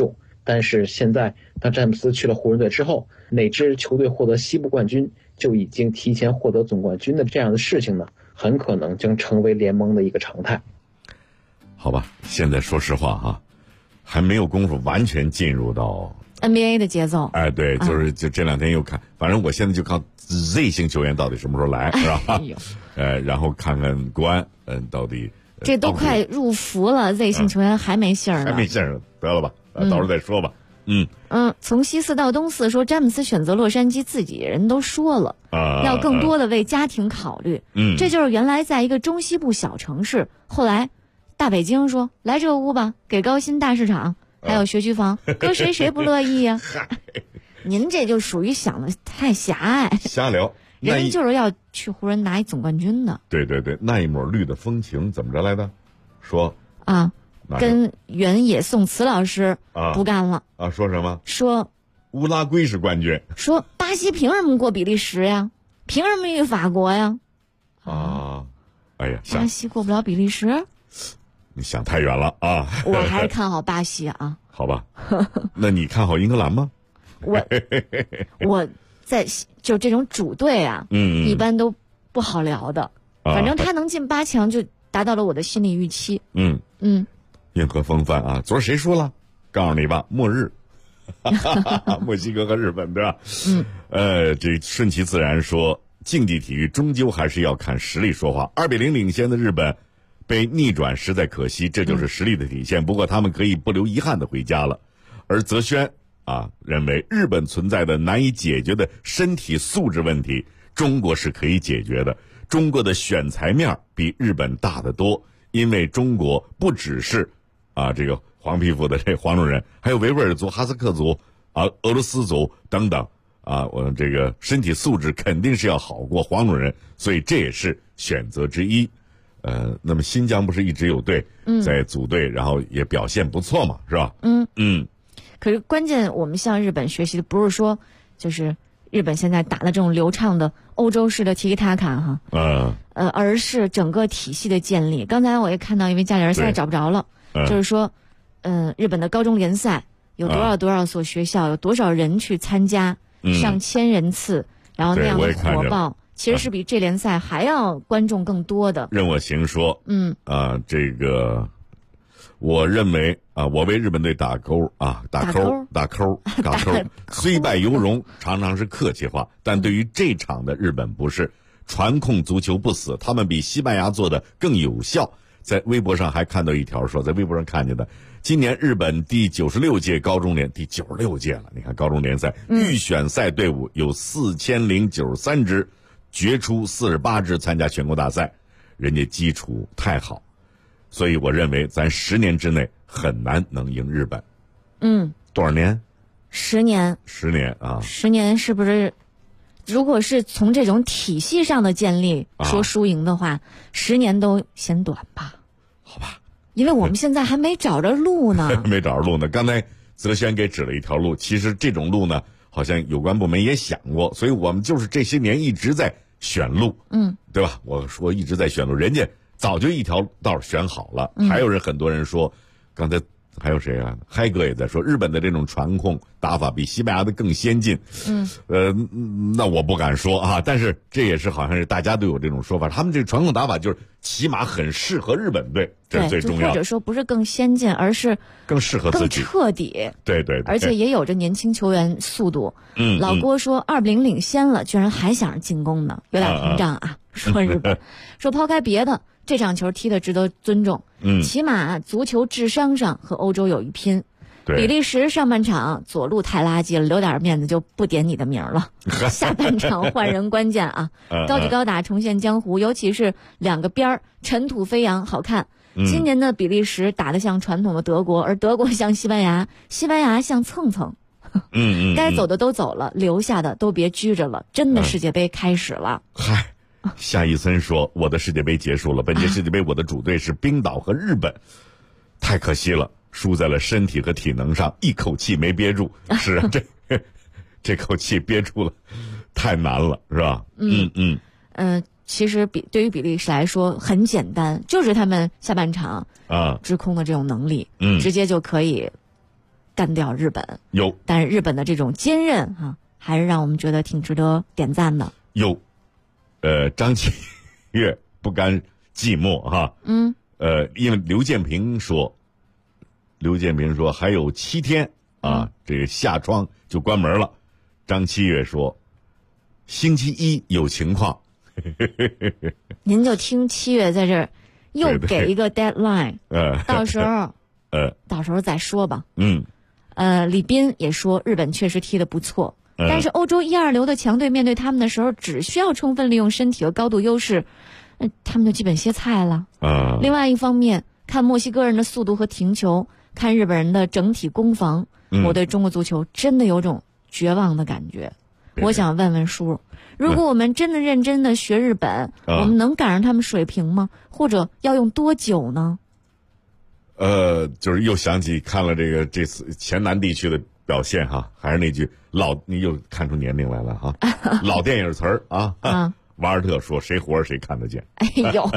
但是现在当詹姆斯去了湖人队之后，哪支球队获得西部冠军就已经提前获得总冠军的这样的事情呢，很可能将成为联盟的一个常态。 好吧，现在说实话哈，还没有功夫完全进入到 NBA 的节奏。 哎，对，就这两天又看，反正我现在就看 Z 型球员到底什么时候来，是吧？然后看看国安，到底这都快入伏了，Z 型球员还没信儿呢， 还没信儿，得了吧，到时候再说吧。 从西四到东四，说詹姆斯选择洛杉矶，自己人都说了，要更多的为家庭考虑。这就是原来在一个中西部小城市，后来大北京说来这屋吧，给高薪大市场，还有学区房，搁谁不乐意呀？您这就属于想的太狭隘， 瞎聊。 人家就是要去湖人拿一总冠军的。 对，那一抹绿的风情怎么着来的？说跟原野宋慈老师不干了说什么？ 说乌拉圭是冠军， 说巴西凭什么过比利时呀？凭什么遇法国呀？ 哎呀， 巴西过不了比利时， 你想太远了啊！ 我还是看好巴西啊。 好吧，那你看好英格兰吗？ 我在就这种主队啊，一般都不好聊的。反正他能进8强，就达到了我的心理预期。 硬核风范啊！昨儿谁说了？告诉你吧，末日，墨西哥和日本，对吧？这顺其自然说，竞技体育终究还是要看实力说话。2-0领先的日本被逆转，实在可惜，这就是实力的体现。不过他们可以不留遗憾的回家了。而泽轩认为日本存在的难以解决的身体素质问题，中国是可以解决的。中国的选材面比日本大得多，因为中国不只是这个黄皮肤的这黄种人，还有维吾尔族、哈萨克族俄罗斯族等等我们这个身体素质肯定是要好过黄种人，所以这也是选择之一。那么新疆不是一直有队在组队，然后也表现不错嘛，是吧？ 可是关键我们向日本学习的不是说就是日本现在打的这种流畅的欧洲式的 tiki taka 哈，而是整个体系的建立。刚才我也看到一位家里人现在找不着了，就是说日本的高中联赛有多少所学校，有多少人去参加，上千人次，然后那样的火爆，其实是比这联赛还要观众更多的。 任我行说，这个我认为我为日本队打勾，虽败犹荣，常常是客气话，但对于这场的日本不是传控足球不死，他们比西班牙做的更有效。在微博上还看到一条说，在微博上看见的，今年日本第96届高中联第96届了，你看高中联赛预选赛队伍有4093支，决出48支参加全国大赛，人家基础太好，所以我认为咱10年之内很难能赢日本。多少年 ？10年。 10年啊 ！10年是不是？如果是从这种体系上的建立说输赢的话，10年都嫌短吧？ 好吧， 因为我们现在还没找着路呢。 没找着路呢。刚才泽轩给指了一条路，其实这种路呢，好像有关部门也想过，所以我们就是这些年一直在选路，对吧？我说一直在选路，人家早就一条道选好了。还有很多人说，刚才还有谁啊？嗨哥也在说，日本的这种传控打法比西班牙的更先进。那我不敢说但是这也是好像是大家都有这种说法，他们这个传控打法就是起码很适合日本队，这是最重要的。 或者说不是更先进，而是更适合自己， 更彻底。 对， 而且也有着年轻球员速度。老郭说2-0领先了，居然还想着进攻呢，有点膨胀啊。说日本，说抛开别的，这场球踢得值得尊重。起码足球智商上和欧洲有一拼。比利时上半场左路太垃圾了，留点面子就不点你的名了。下半场换人关键高举高打重现江湖，尤其是2个边儿尘土飞扬，好看。今年的比利时打得像传统的德国，而德国像西班牙，西班牙像蹭蹭。该走的都走了，留下的都别拘着了，真的世界杯开始了。 嗨。夏义森说，我的世界杯结束了，本届世界杯我的主队是冰岛和日本，太可惜了，输在了身体和体能上，一口气没憋住。是啊，这口气憋住了，太难了，是吧？ 其实对于比利时来说很简单，就是他们下半场制空的这种能力，直接就可以干掉日本。 有， 但是日本的这种坚韧还是让我们觉得挺值得点赞的。 有，张启岳不甘寂寞哈。因为刘建平说还有7天这个下窗就关门了。张启岳说，星期一有情况。 您就听7月在这儿又给一个 deadline， 到时候再说吧。李斌也说日本确实踢得不错，但是欧洲1、2流的强队面对他们的时候，只需要充分利用身体和高度优势，他们就基本歇菜了。另外一方面，看墨西哥人的速度和停球，看日本人的整体攻防，我对中国足球真的有种绝望的感觉。我想问问叔，如果我们真的认真的学日本，我们能赶上他们水平吗？或者要用多久呢？ 就是又想起看了这次前南地区的表现哈，还是那句你又看出年龄来了哈，老电影词儿啊。瓦尔特说：“谁活着谁看得见。” 哎呦，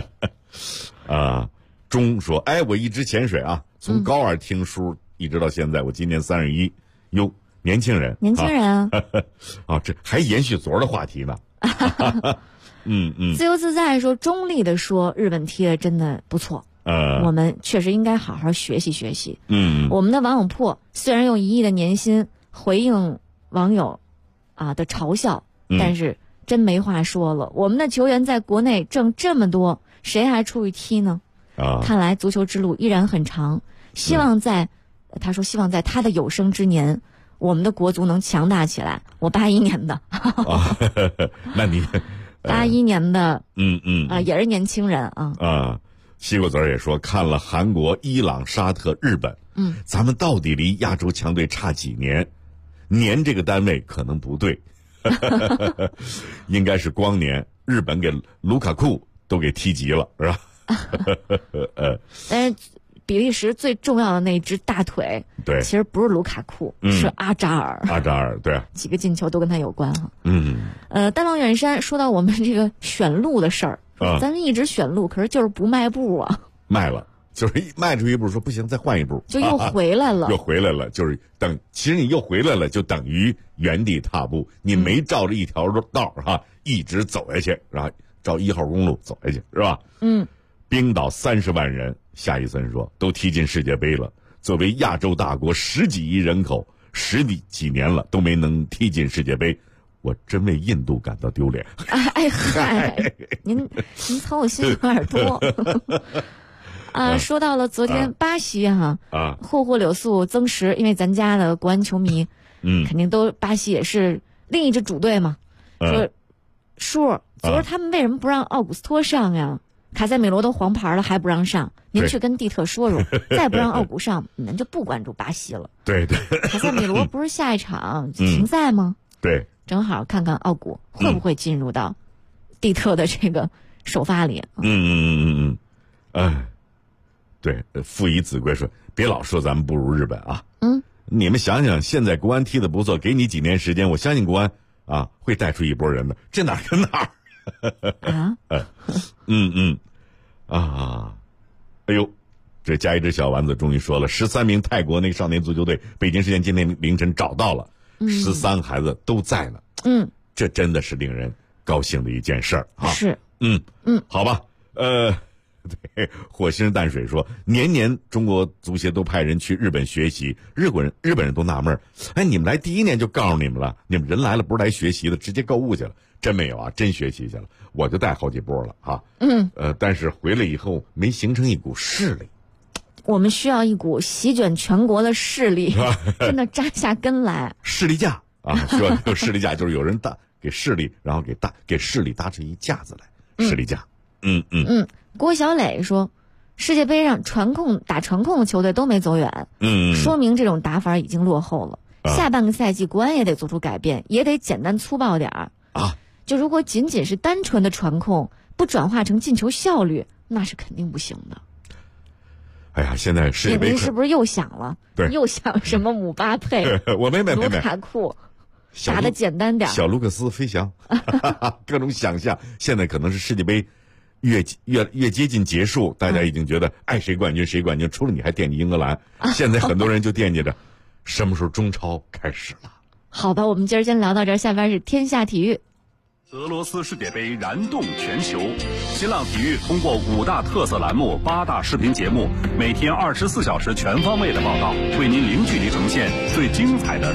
钟说：“我一直潜水啊，从高二听书一直到现在，我今年31，哟，年轻人这还延续昨儿的话题呢。 自由自在说，中立的说，日本踢的真的不错。我们确实应该好好学习学习。我们的王永珀虽然用1亿的年薪回应网友的嘲笑，但是真没话说了。我们的球员在国内挣这么多，谁还出去踢呢？看来足球之路依然很长。他说希望在他的有生之年，我们的国足能强大起来。我81年的， 那你 81年的，也是年轻人啊。 西瓜子儿也说，看了韩国、伊朗、沙特、日本，咱们到底离亚洲强队差几年？年这个单位可能不对，应该是光年。日本给卢卡库都给踢急了，是吧？ 但是比利时最重要的那只大腿， 对， 其实不是卢卡库，是阿扎尔。 阿扎尔，对， 几个进球都跟他有关哈。大浪远山说到我们这个选路的事儿。咱们一直选路，可是就是不迈步啊。 迈了，就是迈出一步，说不行，再换一步， 就又回来了。 又回来了，就是其实你又回来了，就等于原地踏步，你没照着一条道一直走下去，然后照1号公路走下去，是吧？冰岛30万人，夏伊森说都踢进世界杯了。作为亚洲大国，10几亿人口，10几年了都没能踢进世界杯。我真为印度感到丢脸。您操我心有点多。说到了昨天巴西霍霍柳素增实，因为咱家的国安球迷，肯定都巴西也是另一支主队嘛。说叔，昨儿他们为什么不让奥古斯托上呀？卡塞米罗都黄牌了还不让上，您去跟蒂特说说，再不让奥古上，你们就不关注巴西了。 对， 卡塞米罗不是下一场停赛吗？ 对。 正好看看奥古会不会进入到蒂特的这个首发里。 对，父以子贵说，别老说咱们不如日本啊。你们想想，现在国安踢得不错，给你几年时间，我相信国安会带出一波人的。这哪跟哪儿？哎呦，这加一只小丸子终于说了，13名泰国那个少年足球队，北京时间今天凌晨找到了。13孩子都在呢，这真的是令人高兴的一件事儿啊！ 是， 好吧，对，火星淡水说，年年中国足协都派人去日本学习，日本人都纳闷儿，你们来第1年就告诉你们了，你们人来了不是来学习的，直接购物去了，真没有啊，真学习去了，我就带好几波了啊，但是回来以后没形成一股势力。 我们需要一股席卷全国的势力，真的扎下根来。 势力架说有势力架，就是有人给势力，然后给势力搭成一架子来，势力架。 郭小磊说，世界杯上打传控的球队都没走远，说明这种打法已经落后了。下半个赛季国安也得做出改变，也得简单粗暴点儿就如果仅仅是单纯的传控，不转化成进球效率，那是肯定不行的。 哎呀，现在世界杯您是不是又想了？ 对， 又想什么姆巴佩？ 我没卢卡库，打得简单点。 小卢克斯飞翔，各种想象。现在可能是世界杯越接近结束，大家已经觉得爱谁冠军谁冠军，除了你还惦记英格兰。现在很多人就惦记着什么时候中超开始了。 好的，我们今儿先聊到这儿，下边是天下体育。 俄罗斯世界杯燃动全球，新浪体育通过5大特色栏目、8大视频节目，每天24小时全方位的报道，为您零距离呈现最精彩的